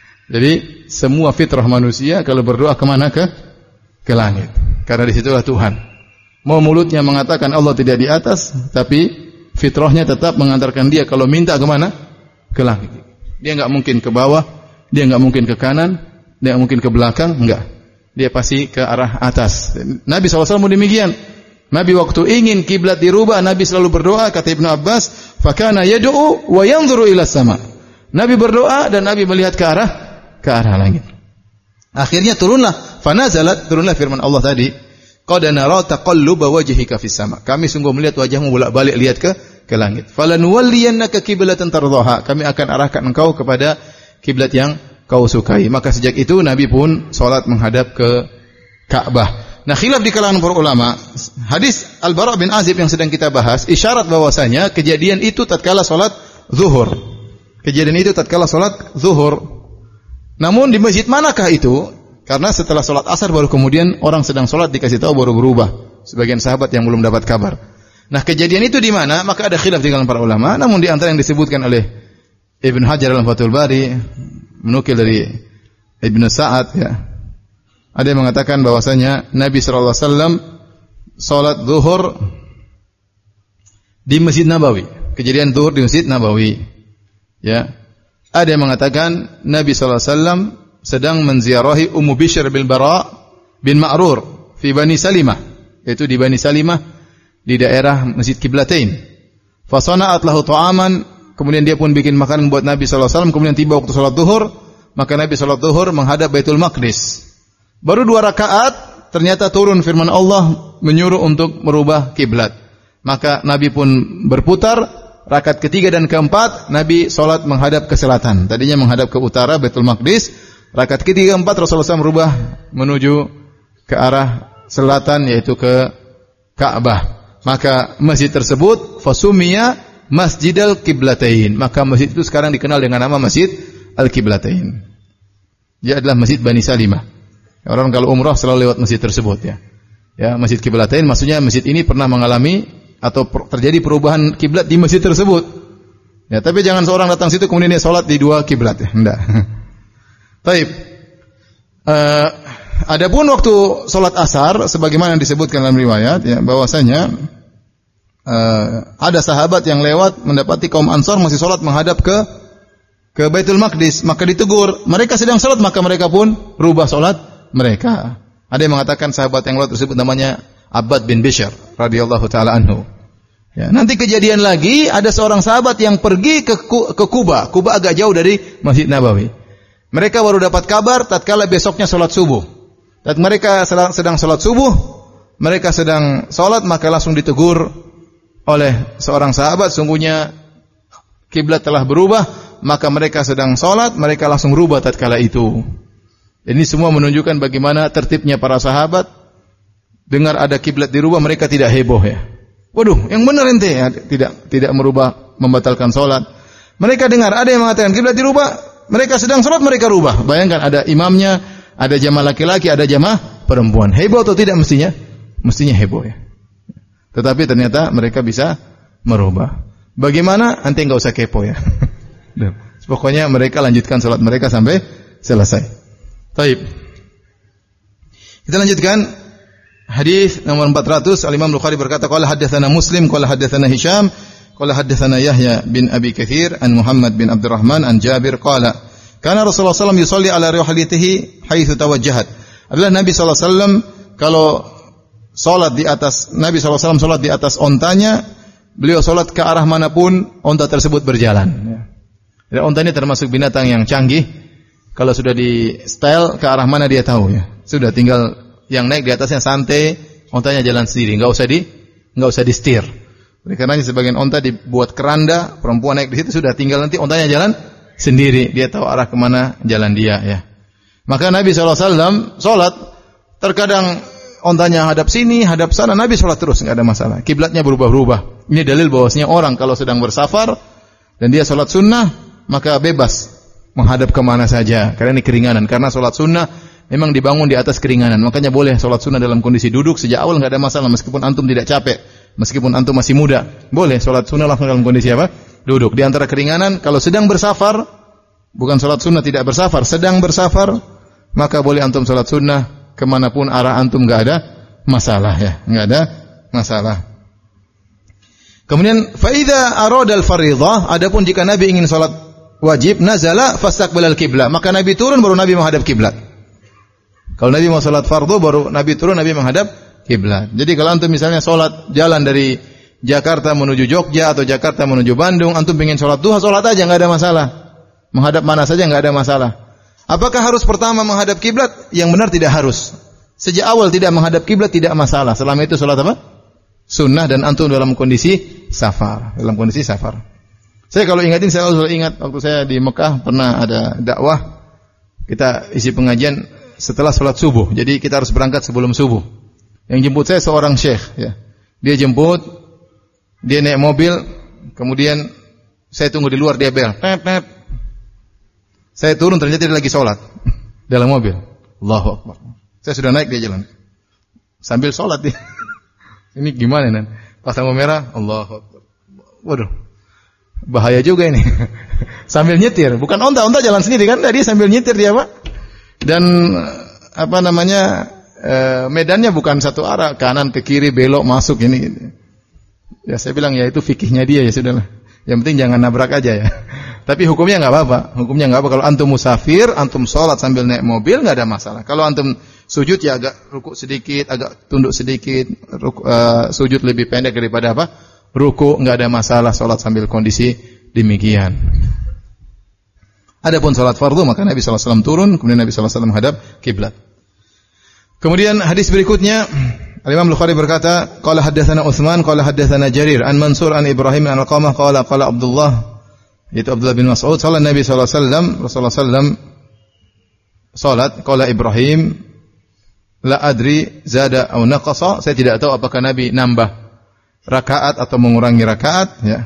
Jadi semua fitrah manusia kalau berdoa kemana? Ke ke langit. Karena di situlah Tuhan. Mau mulutnya mengatakan Allah tidak di atas, tapi fitrahnya tetap mengantarkan dia kalau minta kemana? Ke langit. Dia enggak mungkin ke bawah, dia enggak mungkin ke kanan, dia enggak mungkin ke belakang, enggak. Dia pasti ke arah atas. Nabi shallallahu alaihi wasallam demikian. Nabi waktu ingin kiblat dirubah, Nabi selalu berdoa, kata Ibnu Abbas, fakana yad'u wa yanzuru ila sama. Nabi berdoa dan Nabi melihat ke arah ke arah langit. Akhirnya turunlah, fanazalat, turunlah firman Allah tadi, qad nara taqalluba wajhika fis sama. Kami sungguh melihat wajahmu bolak-balik lihat ke ke langit. Falanuwalliyannaka qiblatan tardhaha. Kami akan arahkan engkau kepada kiblat yang kau sukai. Maka sejak itu Nabi pun salat menghadap ke Ka'bah. Nah, khilaf di kalangan para ulama, hadis Al-Bara' bin Azib yang sedang kita bahas isyarat bahwasanya kejadian itu tatkala salat zuhur. Kejadian itu tatkala salat zuhur. Namun di masjid manakah itu? Karena setelah salat asar baru kemudian orang sedang salat dikasih tahu baru berubah. Sebagian sahabat yang belum dapat kabar. Nah, kejadian itu di mana? Maka ada khilaf di kalangan para ulama. Namun di antara yang disebutkan oleh Ibn Hajar dalam Fathul Bari, menukil dari Ibn Sa'ad ya. Ada yang mengatakan bahwasanya Nabi sallallahu alaihi wasallam salat zuhur di Masjid Nabawi. Kejadian zuhur di Masjid Nabawi. Ya. Ada yang mengatakan Nabi sallallahu alaihi wasallam sedang menziarahi Ummu Bishr bil Bara' bin Ma'rur fi Bani Salimah, yaitu di Bani Salimah di daerah Masjid Qiblatain. Fa sana'at lahu ta'aman, kemudian dia pun bikin makanan buat Nabi sallallahu alaihi wasallam, kemudian tiba waktu salat zuhur, maka Nabi salat zuhur menghadap Baitul Maqdis. Baru dua rakaat, ternyata turun firman Allah menyuruh untuk merubah kiblat. Maka Nabi pun berputar, rakaat ketiga dan keempat, Nabi salat menghadap ke selatan. Tadinya menghadap ke utara, Baitul Maqdis. Rakaat ketiga keempat Rasulullah shallallahu alaihi wasallam merubah menuju ke arah selatan, yaitu ke Ka'bah. Maka masjid tersebut fasumiya Masjidal Qiblatain. Maka masjid itu sekarang dikenal dengan nama Masjid Al-Qiblatain. Dia adalah Masjid Bani Salimah. Orang kalau umrah selalu lewat masjid tersebut ya. Ya, Masjid Qiblatain maksudnya masjid ini pernah mengalami atau per, terjadi perubahan kiblat di masjid tersebut. Ya, tapi jangan seorang datang situ kemudian dia salat di dua kiblat ya. Enggak. Baik. Uh, adapun waktu salat asar sebagaimana disebutkan dalam riwayat ya, bahwasanya uh, ada sahabat yang lewat mendapati kaum Ansar masih salat menghadap ke ke Baitul Maqdis, maka ditegur. Mereka sedang salat maka mereka pun rubah salat mereka. Ada yang mengatakan sahabat yang lewat tersebut namanya Abbad bin Bishr radhiyallahu taala anhu. Ya, nanti kejadian lagi ada seorang sahabat yang pergi ke ke Kuba. Kuba agak jauh dari Masjid Nabawi. Mereka baru dapat kabar tatkala besoknya salat subuh. Dan mereka sedang, sedang salat subuh, mereka sedang salat maka langsung ditegur oleh seorang sahabat, sungguhnya kiblat telah berubah, maka mereka sedang salat, mereka langsung berubah tatkala itu. Ini semua menunjukkan bagaimana tertibnya para sahabat. Dengar ada kiblat dirubah, mereka tidak heboh ya. Waduh, yang benar ente ya, tidak tidak merubah, membatalkan salat. Mereka dengar ada yang mengatakan kiblat dirubah, mereka sedang salat mereka rubah. Bayangkan ada imamnya, ada jamaah laki-laki, ada jamaah perempuan. Heboh atau tidak mestinya? Mestinya heboh ya. Tetapi ternyata mereka bisa merubah. Bagaimana? Ente enggak usah kepo ya. Pokoknya mereka lanjutkan salat mereka sampai selesai. Baik. Kita lanjutkan. Hadis nomor empat ratus, Al-Imam Bukhari berkata, qala haddatsana Muslim, qala haddatsana Hisham, qala haddatsana Yahya bin Abi Katsir an Muhammad bin Abdurrahman an Jabir qala, kana Rasulullah sallallahu alaihi wasallam yusalli ala rahilatihi haitsu tawajjahat. Adalah Nabi sallallahu alaihi wasallam kalau salat di atas Nabi sallallahu alaihi wasallam salat di atas ontanya, beliau salat ke arah manapun onta tersebut berjalan. Dan onta ini termasuk binatang yang canggih. Kalau sudah di style ke arah mana dia tahu ya. Sudah tinggal yang naik di atasnya santai, ontanya jalan sendiri, enggak usah di enggak usah di setir. Oleh karenanya sebagian onta dibuat keranda, perempuan naik di situ sudah tinggal nanti ontanya jalan sendiri, dia tahu arah kemana jalan dia ya. Maka Nabi sallallahu alaihi wasallam salat, terkadang ontanya hadap sini, hadap sana, Nabi salat terus enggak ada masalah. Kiblatnya berubah-ubah. Ini dalil bahwasanya orang kalau sedang bersafar dan dia salat sunnah, maka bebas menghadap kemana saja. Karena ini keringanan. Karena salat sunnah memang dibangun di atas keringanan. Makanya boleh salat sunnah dalam kondisi duduk sejak awal enggak ada masalah meskipun antum tidak capek, meskipun antum masih muda. Boleh salat sunnah langsung dalam kondisi apa? Duduk. Di antara keringanan kalau sedang bersafar, bukan salat sunnah tidak bersafar, sedang bersafar, maka boleh antum salat sunnah kemanapun arah antum enggak ada masalah ya, enggak ada masalah. Kemudian fa idza arada al-fardhah, adapun jika Nabi ingin salat wajib, nazala fastaqbalal qiblah, maka Nabi turun baru Nabi menghadap kiblat. Kalau Nabi mau salat fardu baru Nabi turun, Nabi menghadap kiblat. Jadi kalau antum misalnya salat jalan dari Jakarta menuju Jogja atau Jakarta menuju Bandung, antum ingin salat duha, salat aja enggak ada masalah. Menghadap mana saja enggak ada masalah. Apakah harus pertama menghadap kiblat? Yang benar tidak harus. Sejak awal tidak menghadap kiblat tidak masalah. Selama itu salat apa? Sunnah dan antum dalam kondisi safar, dalam kondisi safar. Saya kalau ingatin saya selalu ingat waktu saya di Mekah pernah ada dakwah, kita isi pengajian setelah sholat subuh. Jadi kita harus berangkat sebelum subuh. Yang jemput saya seorang syekh ya. Dia jemput, dia naik mobil, kemudian saya tunggu di luar, dia bel. Pep, pep. Saya turun ternyata dia lagi sholat dalam mobil. Allahu Akbar. Saya sudah naik dia jalan. Sambil sholat dia. Ini gimana nan? Pas lampu merah, Allahu Akbar. Waduh. Bahaya juga ini. Sambil nyetir, bukan onta, onta jalan sendiri kan? Dia sambil nyetir dia, Pak. Dan apa namanya e, medannya bukan satu arah, kanan ke kiri, belok masuk ini. Ya saya bilang ya itu fikihnya dia ya sudahlah. Yang penting jangan nabrak aja ya. Tapi hukumnya enggak apa-apa. Hukumnya enggak apa kalau antum musafir, antum salat sambil naik mobil enggak ada masalah. Kalau antum sujud ya agak rukuk sedikit, agak tunduk sedikit, ruku, uh, sujud lebih pendek daripada apa? Rukuk, enggak ada masalah salat sambil kondisi demikian. Adapun salat fardu maka Nabi sallallahu alaihi wasallam turun, kemudian Nabi sallallahu alaihi wasallam menghadap kiblat. Kemudian hadis berikutnya Al-Imam Bukhari berkata, qala haddatsana Utsman qala haddatsana Jarir an Mansur an Ibrahim an Al-Qamah qala qala Abdullah, itu Abdullah bin Mas'ud, salat Nabi sallallahu alaihi wasallam, Rasulullah sallallahu alaihi wasallam salat, qala Ibrahim la adri zada atau naqasa, saya tidak tahu apakah Nabi nambah rakaat atau mengurangi rakaat ya.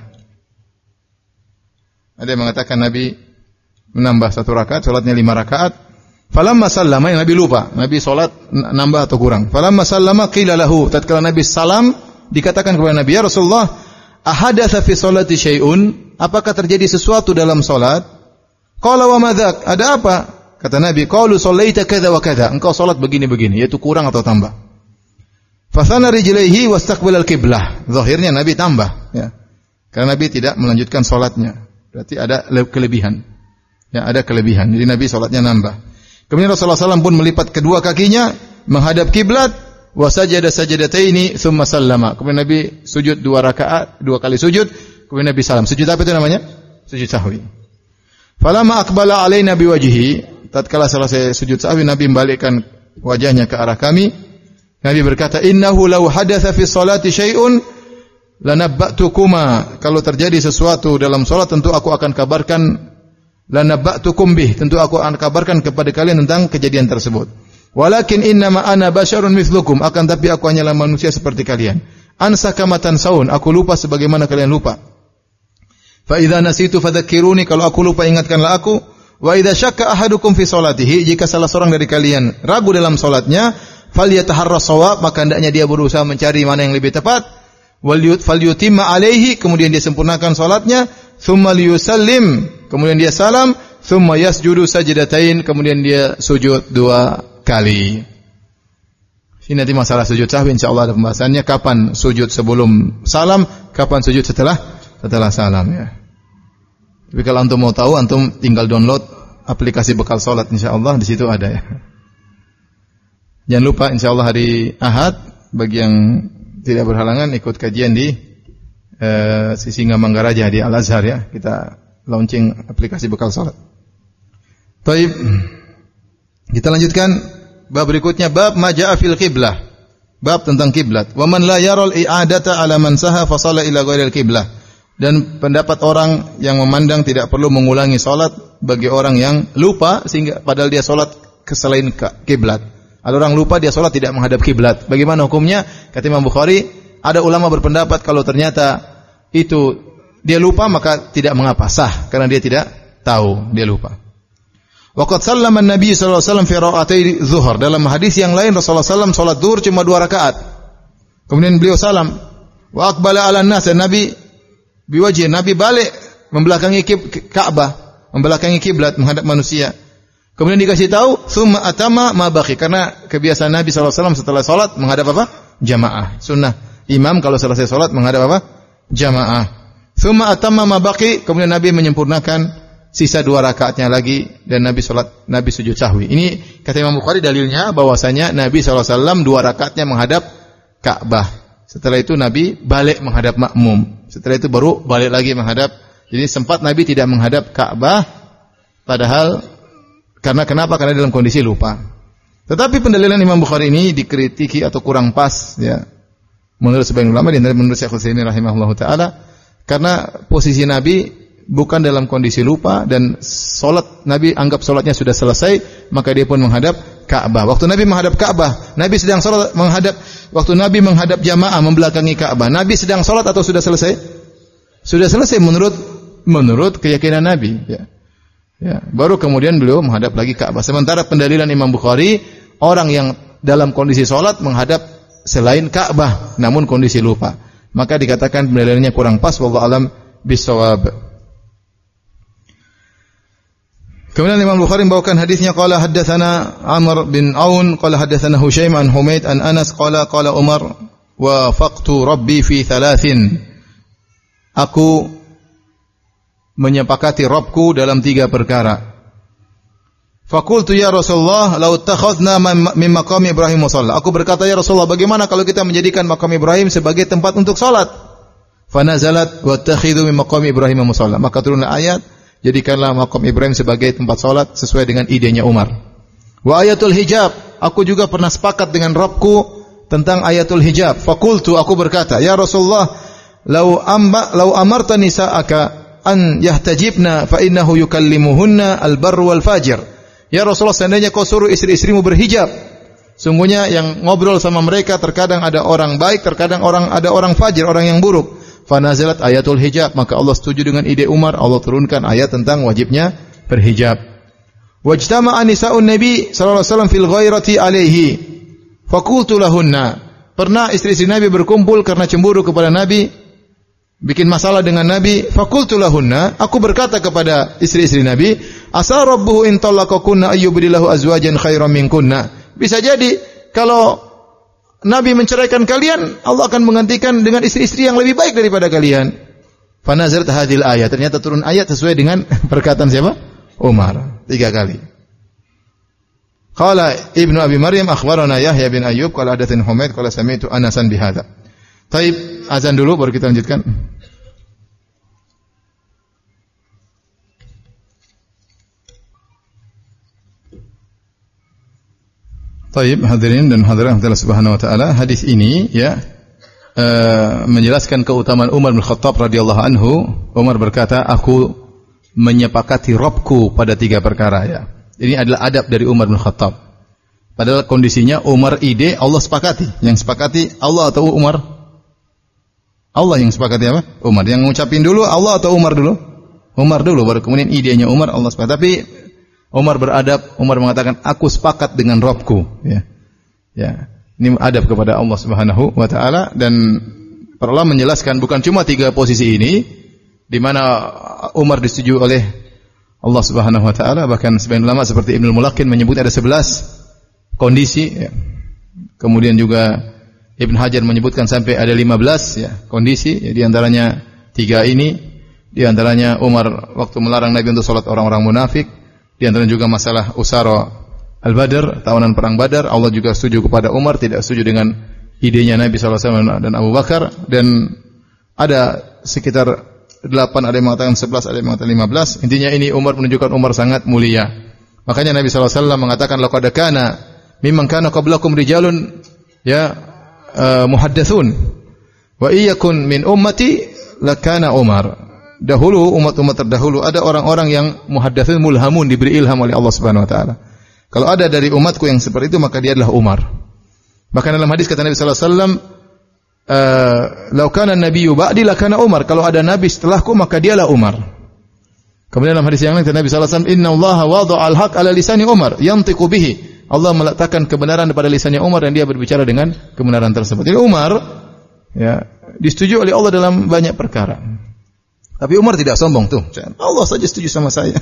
Ada yang mengatakan Nabi menambah satu rakaat, salatnya lima rakaat. Falamma sallama, Nabi lupa, Nabi salat nambah atau kurang. Falamma sallama qila lahu, tatkala Nabi salam dikatakan kepada Nabi, ya Rasulullah, ahadatsa fi salati syai'un, apakah terjadi sesuatu dalam salat? Qala wa madzak, ada apa? Kata Nabi, qalu sallaita kadza wa kadza, engkau salat begini-begini, yaitu kurang atau tambah. Fasana rijlaihi wastaqbala al-qiblah, zahirnya Nabi tambah ya. Karena Nabi tidak melanjutkan salatnya. Berarti ada kelebihan. Ya, ada kelebihan. Jadi Nabi salatnya nambah. Kemudian Rasulullah sallallahu alaihi wasallam pun melipat kedua kakinya menghadap kiblat, wa sajada sajadataini tsumma sallama. Kemudian Nabi sujud dua rakaat, dua kali sujud, kemudian Nabi salam. Sujud apa itu namanya? Sujud sahwi. Falamma aqbala alaina biwajhihi, tatkala selesai sujud sahwi Nabi membalikkan wajahnya ke arah kami. Nabi berkata, innahu law hadatsa fi sholati syai'un lanabba'tukuma. Kalau terjadi sesuatu dalam salat tentu aku akan kabarkan, lanabba'tukum bih, tentu aku akan kabarkan kepada kalian tentang kejadian tersebut. Walakin innama ana basyarun mithlukum, akan tapi aku hanyalah manusia seperti kalian. Ansa kama tansaun, aku lupa sebagaimana kalian lupa. Fa idza nasitu fadzakkiruni, kalau aku lupa ingatkanlah aku. Wa idza syakka ahadukum fi sholatihi, jika salah seorang dari kalian ragu dalam salatnya, falyataharra shawab, maka hendaknya dia berusaha mencari mana yang lebih tepat. Wal falyutimma alaihi, kemudian dia sempurnakan salatnya. Tsumma liyusallim, kemudian dia salam. Tsumma yasjudu sajdatain, kemudian dia sujud dua kali. Ini nanti masalah sujud sahwi insyaallah ada pembahasannya, kapan sujud sebelum salam, kapan sujud setelah setelah salam ya. Tapi kalau antum mau tahu, antum tinggal download aplikasi bekal salat insyaallah, di situ ada ya. Jangan lupa insyaallah hari Ahad bagi yang tidak berhalangan ikut kajian di uh, Sisinga Manggaraja di Al Azhar ya. Kita launching aplikasi bekal salat. Baik. Kita lanjutkan. Bab berikutnya, bab maja'a fil qiblah. Bab tentang kiblat. Wa man la yaral i'adata 'ala man saha fa shalla ila ghairil qiblah. Dan pendapat orang yang memandang tidak perlu mengulangi salat bagi orang yang lupa sehingga padahal dia salat ke selain kiblat. Ada orang lupa dia salat tidak menghadap kiblat. Bagaimana hukumnya? Kata Imam Bukhari, ada ulama berpendapat kalau ternyata itu dia lupa maka tidak mengapa, sah karena dia tidak tahu, dia lupa. Waqad sallama an-nabi sallallahu alaihi wasallam fi ra'atay zuhur. Dalam hadis yang lain Rasulullah sallallahu alaihi wasallam salat zuhur cuma dua rakaat. Kemudian beliau salam. Wa aqbala 'ala an-nas, Nabi biwajhi, Nabi balik membelakangi Ka'bah, membelakangi kiblat menghadap manusia. Kemudian dikasih tahu, "Tsumma atama ma baqi." Karena kebiasaan Nabi sallallahu alaihi wasallam setelah salat menghadap apa? Jamaah. Sunnah imam kalau selesai salat menghadap apa? Jamaah. Tsumma atama ma baqi. Kemudian Nabi menyempurnakan sisa dua rakaatnya lagi dan Nabi salat, Nabi sujud sahwi. Ini kata Imam Bukhari dalilnya bahwasanya Nabi sallallahu alaihi wasallam dua rakaatnya menghadap Ka'bah. Setelah itu Nabi balik menghadap makmum. Setelah itu baru balik lagi menghadap. Jadi sempat Nabi tidak menghadap Ka'bah padahal karena kenapa? Karena dalam kondisi lupa. Tetapi pendalilan Imam Bukhari ini dikritiki atau kurang pas ya. Menurut sebagian ulama dan menurut Syekhul Utsaimin rahimahullahu taala, karena posisi Nabi bukan dalam kondisi lupa dan solat Nabi anggap solatnya sudah selesai, maka dia pun menghadap Ka'bah. Waktu Nabi menghadap Ka'bah, Nabi sedang solat menghadap, waktu Nabi menghadap jamaah membelakangi Ka'bah, Nabi sedang solat atau sudah selesai? Sudah selesai menurut menurut keyakinan Nabi. Ya. Ya. Baru kemudian beliau menghadap lagi Ka'bah. Sementara pendalilan Imam Bukhari, orang yang dalam kondisi solat menghadap selain Ka'bah, namun kondisi lupa, maka dikatakan pendalilannya kurang pas. Wallahu alam bisawab. Kemudian Imam Bukhari membawakan hadisnya, qala haddatsana Amr bin Aun qala haddatsana Husyaim an Humaid an Anas qala qala Umar wa faqtu rabbi fi thalathin. Aku menyepakati Rabbku dalam tiga perkara. Faqultu ya Rasulullah law takhadna min maqam Ibrahim musalla. Aku berkata ya Rasulullah, bagaimana kalau kita menjadikan makam Ibrahim sebagai tempat untuk salat? Fa nazalat wa takhidhu min maqam Ibrahim musalla. Maka turunlah ayat, jadikanlah makam Ibrahim sebagai tempat salat sesuai dengan idenya Umar. Wa ayatul hijab, aku juga pernah sepakat dengan Rabbku tentang ayatul hijab. Faqultu, aku berkata, ya Rasulullah, law amba law amarta nisa'aka an yahtajibna fa innahu yukallimuhunna al-barr wal fajir. Ya Rasulullah, seandainya kau suruh istri-istrimu berhijab, sungguhnya yang ngobrol sama mereka terkadang ada orang baik, terkadang orang ada orang fajir, orang yang buruk. Fanazalat ayatul hijab, maka Allah setuju dengan ide Umar, Allah turunkan ayat tentang wajibnya berhijab. Wajtama'a nisa'un Nabi sallallahu alaihi wasallam fil ghairati alaihi. Faqultu lahunna. Pernah istri-istri Nabi berkumpul karena cemburu kepada Nabi, bikin masalah dengan Nabi. Faqultu lahunna, aku berkata kepada istri-istri Nabi, asa rabbuhu in talaqakunna ayyubdilahu azwajan khairan minkunna. Bisa jadi kalau Nabi menceraikan kalian, Allah akan menggantikan dengan istri-istri yang lebih baik daripada kalian. Fanazalat hadhil ayat. Ternyata turun ayat sesuai dengan perkataan siapa? Umar. Tiga kali. Qala Ibnu Abi Maryam akhbarana Yahya bin Ayyub qala hadatsani Humaid qala sami'tu Anasan bihadza. Taib, azan dulu baru kita lanjutkan. Taib, hadirin dan hadirat Allah Subhanahu wa taala, hadis ini ya uh, menjelaskan keutamaan Umar bin Khattab radhiyallahu anhu. Umar berkata, aku menyepakati Rabbku pada tiga perkara ya. Ini adalah adab dari Umar bin Khattab. Padahal kondisinya Umar ide, Allah sepakati. Yang sepakati Allah atau Umar? Allah yang sepakati apa? Umar. Yang ngucapin dulu Allah atau Umar dulu? Umar dulu, baru kemudian idenya Umar, Allah sepakati. Tapi Umar beradab, Umar mengatakan, aku sepakat dengan Rabbku. Ya. Ya. Ini adab kepada Allah Subhanahu wa taala, dan para ulama menjelaskan bukan cuma tiga posisi ini di mana Umar disetujui oleh Allah Subhanahu wa taala, bahkan sebagian ulama seperti Ibnu Mulakin menyebut ada sebelas kondisi ya. Kemudian juga Ibn Hajar menyebutkan sampai ada lima belas ya kondisi, ya, di antaranya tiga ini, di antaranya Umar waktu melarang Nabi untuk salat orang-orang munafik, di antaranya juga masalah Usara Al-Badr, tawanan perang Badar, Allah juga setuju kepada Umar, tidak setuju dengan idenya Nabi sallallahu alaihi wasallam dan Abu Bakar, dan ada sekitar delapan, ada yang mengatakan sebelas, ada yang mengatakan lima belas. Intinya ini Umar menunjukkan Umar sangat mulia. Makanya Nabi sallallahu alaihi wasallam mengatakan laqad kana mimman kana qablakum rijalun ya uh, muhaddatsun wa iyakun min ummati lakana Umar. Dahulu umat-umat terdahulu ada orang-orang yang muhaddatsun mulhamun, diberi ilham oleh Allah Subhanahu wa taala. Kalau ada dari umatku yang seperti itu maka dia adalah Umar. Bahkan dalam hadis kata Nabi sallallahu alaihi wasallam, uh, "Lau kana an-nabiyyu ba'di lakana Umar." Kalau ada nabi setelahku maka dialah Umar. Kemudian dalam hadis yang lain kata Nabi sallallahu alaihi wasallam, "Inna Allaha wada'a al-haq 'ala lisani Umar, yantiqu bihi." Allah meletakkan kebenaran pada lisannya Umar dan dia berbicara dengan kebenaran tersebut. Jadi Umar ya disetujui oleh Allah dalam banyak perkara. Tapi Umar tidak sombong tuh. Allah saja setuju sama saya.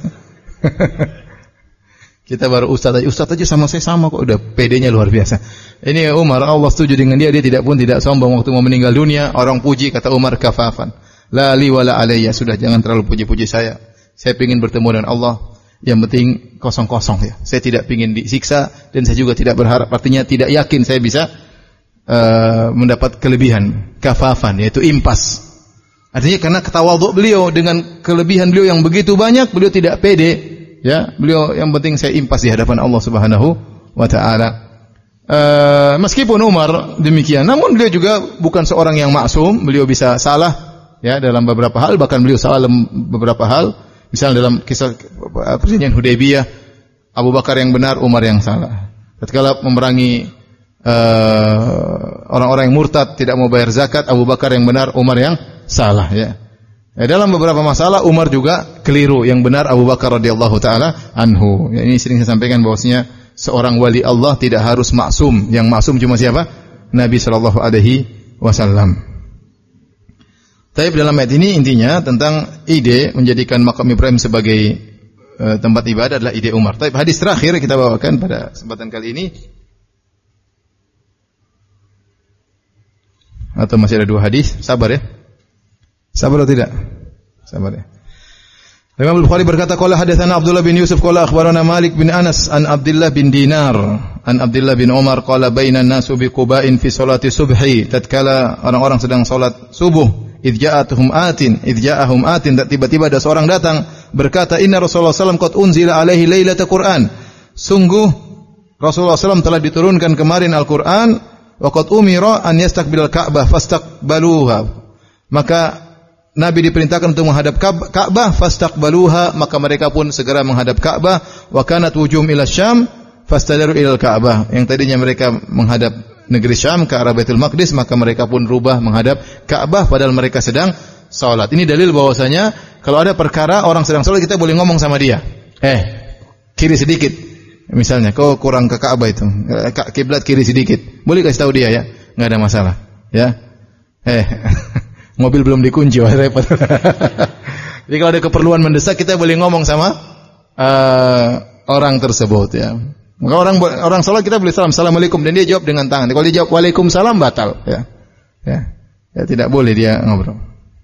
Kita baru ustaz aja, ustaz aja sama saya sama kok, udah pedenya luar biasa. Ini Umar, Allah setuju dengan dia, dia tidak pun tidak sombong waktu mau meninggal dunia. Orang puji, kata Umar, kafafan. La li wala alayya, sudah jangan terlalu puji-puji saya. Saya ingin bertemu dengan Allah. Yang penting kosong-kosong ya. Saya tidak ingin disiksa dan saya juga tidak berharap, artinya tidak yakin saya bisa uh, mendapat kelebihan, kafafan, yaitu impas. Artinya karena ketawadhu beliau dengan kelebihan beliau yang begitu banyak, beliau tidak pede, ya. Beliau yang penting saya impas di hadapan Allah Subhanahu wa taala. Uh, meskipun Umar demikian, namun beliau juga bukan seorang yang maksum, beliau bisa salah ya dalam beberapa hal, bahkan beliau salah dalam beberapa hal. Misalnya dalam kisah perjanjian Hudaybiyah, Abu Bakar yang benar, Umar yang salah. Tatkala memerangi uh, orang-orang yang murtad tidak mau bayar zakat, Abu Bakar yang benar, Umar yang salah ya. Ya dalam beberapa masalah Umar juga keliru, yang benar Abu Bakar radhiyallahu taala anhu. Ya, ini sering saya sampaikan bahwasanya seorang wali Allah tidak harus maksum. Yang maksum cuma siapa? Nabi sallallahu alaihi wasallam. Tapi dalam ayat ini intinya tentang ide menjadikan makam Ibrahim sebagai uh, tempat ibadah adalah ide Umar. Tapi hadis terakhir kita bawakan pada kesempatan kali ini, atau masih ada dua hadis? Sabar ya. Sabar atau tidak? Sabar ya. Imam Al-Bukhari berkata, qala hadatsana Abdullah bin Yusuf qala akhbarana Malik bin Anas an Abdullah bin Dinar an Abdullah bin Umar qala bainan nasu bi Quba'in fi salati subhi, tatkala orang-orang sedang salat subuh, idh ja'atuhum atin idh ja'ahum atin, tiba-tiba ada seorang datang berkata, inna Rasulullah sallallahu alaihi wasallam qad unzila alaihi lailatul Qur'an, sungguh Rasulullah sallallahu alaihi wasallam telah diturunkan kemarin Al-Qur'an, wa qad umira an yastaqbilal Ka'bah fastaqbaluha, maka Nabi diperintahkan untuk menghadap Ka'bah, fastaqbaluha, maka mereka pun segera menghadap Ka'bah. Wa kanat wujuhum ila Syam fastadaru ila Ka'bah, yang tadinya mereka menghadap negeri Syam ke arah Baitul Maqdis, maka mereka pun rubah menghadap Ka'bah padahal mereka sedang salat. Ini dalil bahwasanya kalau ada perkara orang sedang salat kita boleh ngomong sama dia. Eh, kiri sedikit. Misalnya kau kurang ke Ka'bah itu, kiblat kiri sedikit. Boleh kasih tahu dia ya, enggak ada masalah, ya. Eh mobil belum dikunci, wah repot. Jadi kalau ada keperluan mendesak kita boleh ngomong sama uh, orang tersebut ya. Maka orang orang salat kita boleh salam assalamualaikum dan dia jawab dengan tangan. Kalau dia jawab waalaikumsalam batal ya. Ya. Ya tidak boleh dia ngobrol.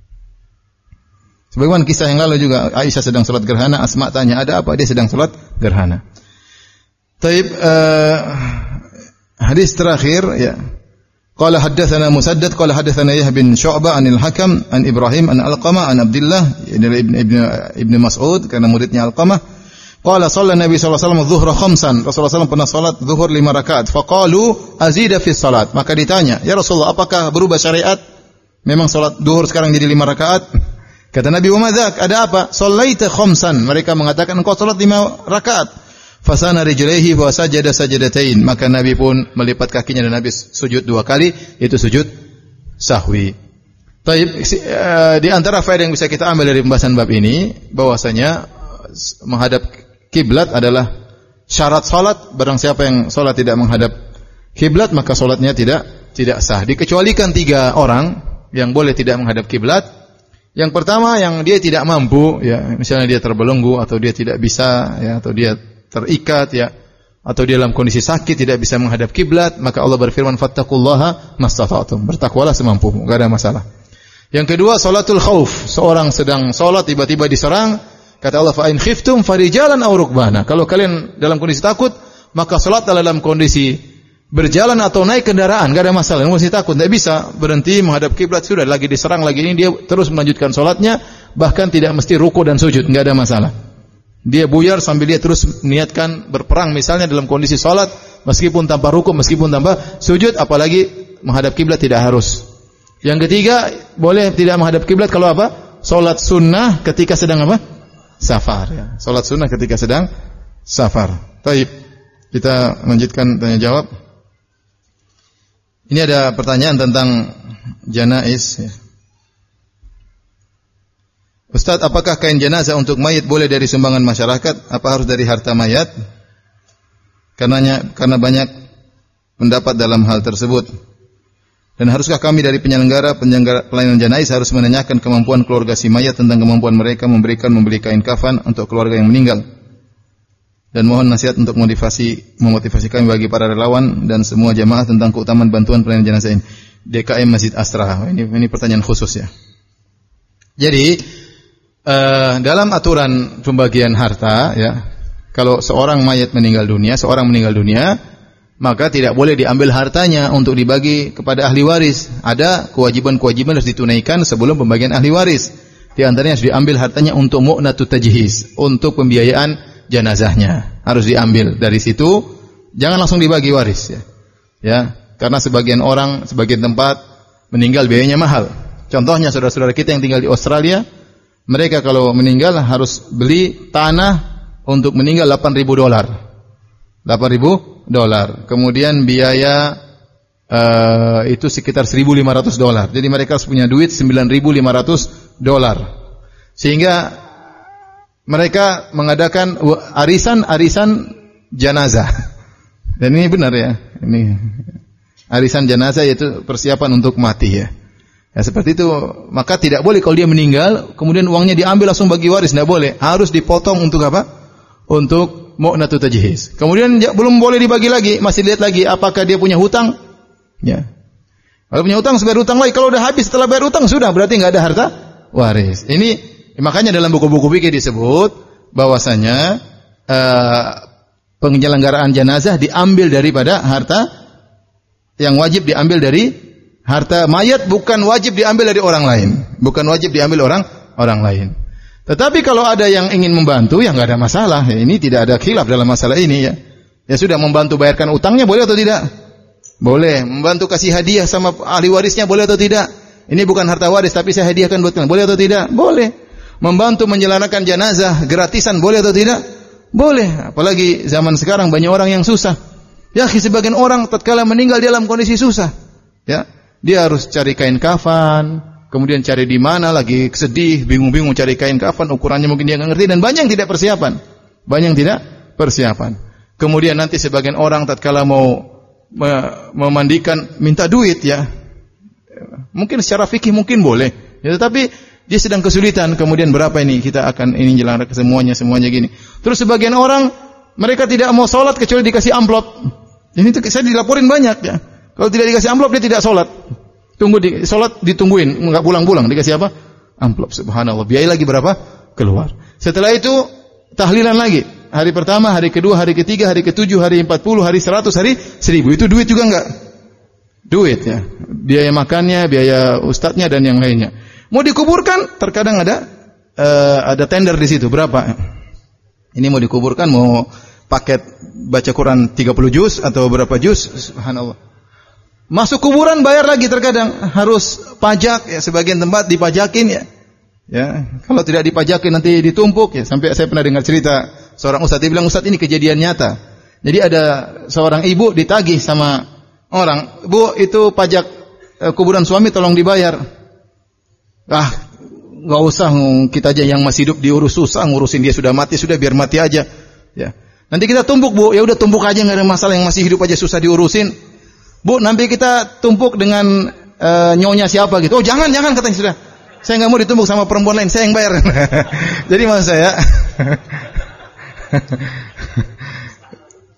Sebagaimana kisah yang lalu juga, Aisyah sedang salat gerhana, Asma tanya, "Ada apa?" Dia sedang salat gerhana. Taib uh, hadis terakhir ya. Qala haddatsana Musaddad qala haddatsana Yahya bin Syu'bah anil Hakam an Ibrahim an Alqamah an Abdullah ibn ibn ibn Mas'ud karena muridnya Alqamah. Qala shalla Nabi sallallahu alaihi wasallam dhuhra khamsan. Rasulullah sallallahu alaihi wasallam pernah salat zuhur lima rakaat. Faqalu azida fi salat. Maka ditanya, "Ya Rasulullah, apakah berubah syariat? Memang salat zuhur sekarang jadi lima rakaat?" Kata Nabi, "Wa madzak? Ada apa?" "Shallaita khamsan." Mereka mengatakan, "Engkau salat lima rakaat." Fasana rijlaihi wa sajada sajadatain, maka Nabi pun melipat kakinya dan Nabi sujud dua kali, itu sujud sahwi. Taib, di antara faedah yang bisa kita ambil dari pembahasan bab ini bahwasanya menghadap kiblat adalah syarat salat. Barang siapa yang salat tidak menghadap kiblat maka salatnya tidak tidak sah. Dikecualikan tiga orang yang boleh tidak menghadap kiblat. Yang pertama yang dia tidak mampu ya, misalnya dia terbelenggu atau dia tidak bisa ya, atau dia terikat ya, atau dia dalam kondisi sakit tidak bisa menghadap kiblat, maka Allah berfirman fattaqullaha mastata'tum. Bertakwalah semampumu, enggak ada masalah. Yang kedua, salatul khauf. Seorang sedang salat tiba-tiba diserang, kata Allah fa in khiftum farijalan aw rukbana. Kalau kalian dalam kondisi takut, maka salatlah dalam kondisi berjalan atau naik kendaraan, enggak ada masalah. Mesti takut, enggak bisa berhenti menghadap kiblat, sudah lagi diserang lagi ini dia terus melanjutkan salatnya, bahkan tidak mesti ruku dan sujud, enggak ada masalah. Dia buyar sambil dia terus niatkan berperang misalnya dalam kondisi salat, meskipun tanpa ruku, meskipun tanpa sujud, apalagi menghadap kiblat tidak harus. Yang ketiga, boleh tidak menghadap kiblat kalau apa? Salat sunnah ketika sedang apa? Safar, ya. Salat sunnah ketika sedang safar. Baik. Kita lanjutkan tanya jawab. Ini ada pertanyaan tentang janaiz, ya. Ustaz, apakah kain jenazah untuk mayit boleh dari sumbangan masyarakat? Apa harus dari harta mayat? Karenanya, karena banyak pendapat dalam hal tersebut. Dan haruskah kami dari penyelenggara, penyelenggara pelayanan janaiz harus menanyakan kemampuan keluarga si mayat tentang kemampuan mereka memberikan membeli kain kafan untuk keluarga yang meninggal? Dan mohon nasihat untuk motivasi memotivasi kami bagi para relawan dan semua jamaah tentang keutamaan bantuan pelayanan jenazah ini. D K M Masjid Astra. Ini ini pertanyaan khusus, ya. Jadi Uh, dalam aturan pembagian harta, ya, kalau seorang mayat meninggal dunia, seorang meninggal dunia, maka tidak boleh diambil hartanya untuk dibagi kepada ahli waris. Ada kewajiban-kewajiban harus ditunaikan sebelum pembagian ahli waris. Di antaranya harus diambil hartanya untuk mu'natut tajhiz, untuk pembiayaan jenazahnya. Harus diambil dari situ, jangan langsung dibagi waris, ya. Ya, karena sebagian orang, sebagian tempat meninggal biayanya mahal. Contohnya saudara-saudara kita yang tinggal di Australia, mereka kalau meninggal harus beli tanah untuk meninggal delapan ribu dolar. delapan ribu dolar. Kemudian biaya uh, itu sekitar seribu lima ratus dolar. Jadi mereka harus punya duit sembilan ribu lima ratus dolar. Sehingga mereka mengadakan arisan-arisan jenazah. Dan ini benar, ya. Ini arisan jenazah yaitu persiapan untuk mati, ya. Ya seperti itu, maka tidak boleh kalau dia meninggal kemudian uangnya diambil langsung bagi waris, tidak boleh. Harus dipotong untuk apa? Untuk mu'natut tajhiz. Kemudian belum boleh dibagi lagi, masih lihat lagi apakah dia punya hutang. Ya. Kalau punya hutang, bayar hutang lagi. Kalau udah habis setelah bayar hutang sudah berarti enggak ada harta waris. Ini makanya dalam buku-buku fikih disebut bahwasanya uh, penyelenggaraan jenazah diambil daripada harta yang wajib diambil dari harta mayat, bukan wajib diambil dari orang lain. Bukan wajib diambil orang orang lain. Tetapi kalau ada yang ingin membantu, ya enggak ada masalah. Ya, ini tidak ada khilaf dalam masalah ini, ya. Ya sudah, membantu bayarkan utangnya boleh atau tidak? Boleh. Membantu kasih hadiah sama ahli warisnya boleh atau tidak? Ini bukan harta waris tapi saya hadiahkan buat kalian. Boleh atau tidak? Boleh. Membantu menjalankan jenazah gratisan boleh atau tidak? Boleh. Apalagi zaman sekarang banyak orang yang susah. Ya, sebagian orang tatkala meninggal dalam kondisi susah. Ya. Dia harus cari kain kafan, kemudian cari di mana, lagi sedih, bingung-bingung cari kain kafan, ukurannya mungkin dia nggak ngerti, dan banyak yang tidak persiapan. Banyak yang tidak persiapan. Kemudian nanti sebagian orang tatkala mau memandikan minta duit, ya. Mungkin secara fikih mungkin boleh, ya, tetapi dia sedang kesulitan, kemudian berapa ini kita akan ini jelaskan semuanya semuanya gini. Terus sebagian orang mereka tidak mau sholat kecuali dikasih amplop. Ini tuh saya dilaporin banyak, ya. Kalau tidak dikasih amplop dia tidak sholat. Tunggu di sholat ditungguin, enggak pulang-pulang, dikasih apa? Amplop. Subhanallah. Biaya lagi berapa? Keluar. Setelah itu tahlilan lagi. Hari pertama, hari kedua, hari ketiga, hari ketujuh, hari empat puluh, hari seratus, hari seribu. Itu duit juga enggak? Duit, ya. Biaya makannya, biaya ustadznya dan yang lainnya. Mau dikuburkan, terkadang ada uh, ada tender di situ. Berapa? Ini mau dikuburkan, mau paket baca Quran tiga puluh juz atau berapa juz? Subhanallah. Masuk kuburan bayar lagi, terkadang harus pajak, ya, sebagian tempat dipajakin, ya. Ya, kalau tidak dipajakin nanti ditumpuk, ya. Sampai saya pernah dengar cerita seorang ustaz, dia bilang, "Ustaz, ini kejadian nyata." Jadi ada seorang ibu ditagih sama orang, "Bu, itu pajak eh, kuburan suami tolong dibayar." Ah, enggak usah, kita aja yang masih hidup diurus susah, ngurusin dia sudah mati, sudah biar mati aja. Ya. Nanti kita tumpuk, Bu. Ya udah tumpuk aja, enggak ada masalah, yang masih hidup aja susah diurusin. Bu, nanti kita tumpuk dengan uh, nyonya siapa gitu. Oh, jangan, jangan, katanya, sudah. Saya enggak mau ditumpuk sama perempuan lain, saya yang bayar. Jadi maksud saya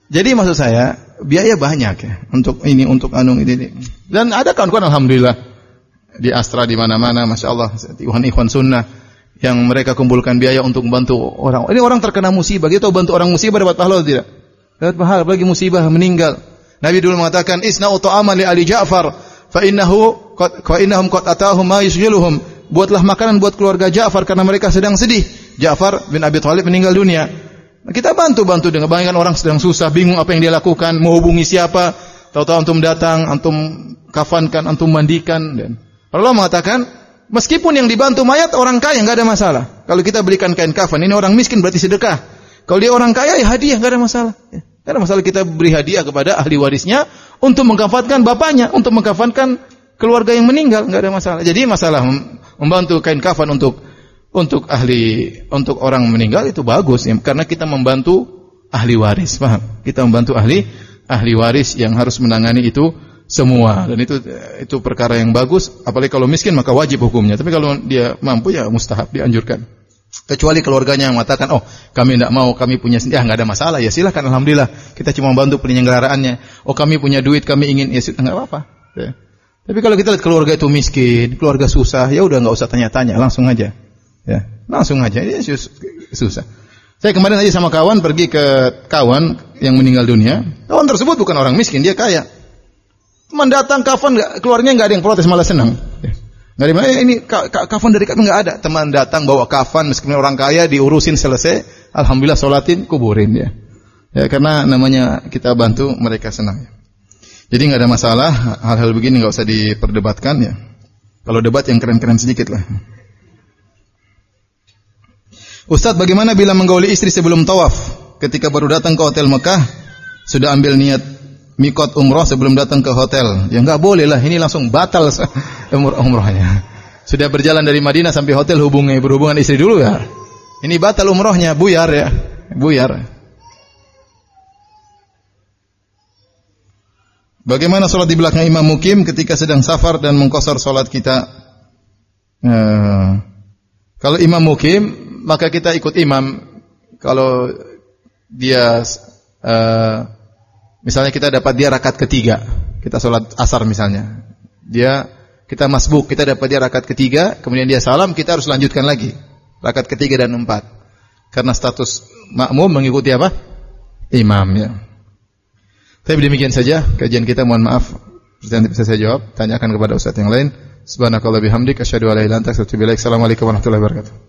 Jadi maksud saya, biaya banyak ya untuk ini, untuk anu ini. Dan ada kawan-kawan alhamdulillah di Astra di mana-mana, masya Allah, ikhwan-ikhwan sunnah yang mereka kumpulkan biaya untuk membantu orang. Ini orang terkena musibah, kita bantu orang musibah dapat pahala tidak? Dapat pahala, bagi musibah meninggal. Nabi dulu mengatakan, "Isna'u ta'aman li ali Ja'far, fa innahu qad fa innahum qad atahum ma yushghiluhum." Buatlah makanan buat keluarga Ja'far karena mereka sedang sedih. Ja'far bin Abi Thalib meninggal dunia. Kita bantu-bantu dengan bayangkan orang sedang susah, bingung apa yang dia lakukan, mau hubungi siapa, tahu-tahu antum datang, antum kafankan, antum mandikan. Dan Allah mengatakan, meskipun yang dibantu mayat orang kaya enggak ada masalah. Kalau kita belikan kain kafan, ini orang miskin berarti sedekah. Kalau dia orang kaya ya hadiah, enggak ada masalah. Enggak ada masalah kita beri hadiah kepada ahli warisnya untuk mengkafankan bapaknya, untuk mengkafankan keluarga yang meninggal, enggak ada masalah. Jadi masalah membantu kain kafan untuk untuk ahli untuk orang meninggal itu bagus ya, karena kita membantu ahli waris, paham? Kita membantu ahli ahli waris yang harus menangani itu semua, dan itu itu perkara yang bagus. Apalagi kalau miskin maka wajib hukumnya, tapi kalau dia mampu ya mustahab, dianjurkan. Kecuali keluarganya yang mengatakan, oh kami tidak mau, kami punya sendiri, ah nggak ada masalah, ya silahkan, alhamdulillah kita cuma membantu penyelenggaraannya. Oh kami punya duit, kami ingin, ya nggak apa-apa. Ya. Tapi kalau kita lihat keluarga itu miskin, keluarga susah, ya udah nggak usah tanya-tanya, langsung aja. Ya, langsung aja, ini susah. Saya kemarin aja sama kawan pergi ke kawan yang meninggal dunia. Kawan tersebut bukan orang miskin, dia kaya. Teman datang kafan, keluarnya nggak ada yang protes, malah senang. Nggak ada, eh, ini kafan dari kami nggak ada. Teman datang bawa kafan, meskipun orang kaya diurusin selesai, alhamdulillah sholatin, kuburin dia. Ya, karena namanya kita bantu, mereka senang. Jadi nggak ada masalah, hal-hal begini nggak usah diperdebatkan ya. Kalau debat yang keren-keren sedikit lah. Ustaz, bagaimana bila menggauli istri sebelum tawaf? Ketika baru datang ke hotel Mekah, sudah ambil niat mikot umrah sebelum datang ke hotel. Ya enggak boleh lah, ini langsung batal umrahnya. Sudah berjalan dari Madinah sampai hotel, hubungi berhubungan istri dulu ya. Ini batal umrahnya, buyar ya. Buyar. Bagaimana salat di belakang imam mukim ketika sedang safar dan mengqasar salat kita? Uh, kalau imam mukim maka kita ikut imam. Kalau dia uh, misalnya kita dapat dia rakaat ketiga, kita sholat asar misalnya, dia kita masbuk, kita dapat dia rakaat ketiga, kemudian dia salam, kita harus lanjutkan lagi rakaat ketiga dan empat, karena status makmum mengikuti apa? Imam ya. Tapi demikian saja kajian kita, mohon maaf tidak bisa saya jawab, tanyakan kepada ustaz yang lain. Subhanakallah bihamdik asyhadu an la ilaha illa anta astaghfiruka wa atubu ilaik. Assalamualaikum warahmatullahi wabarakatuh.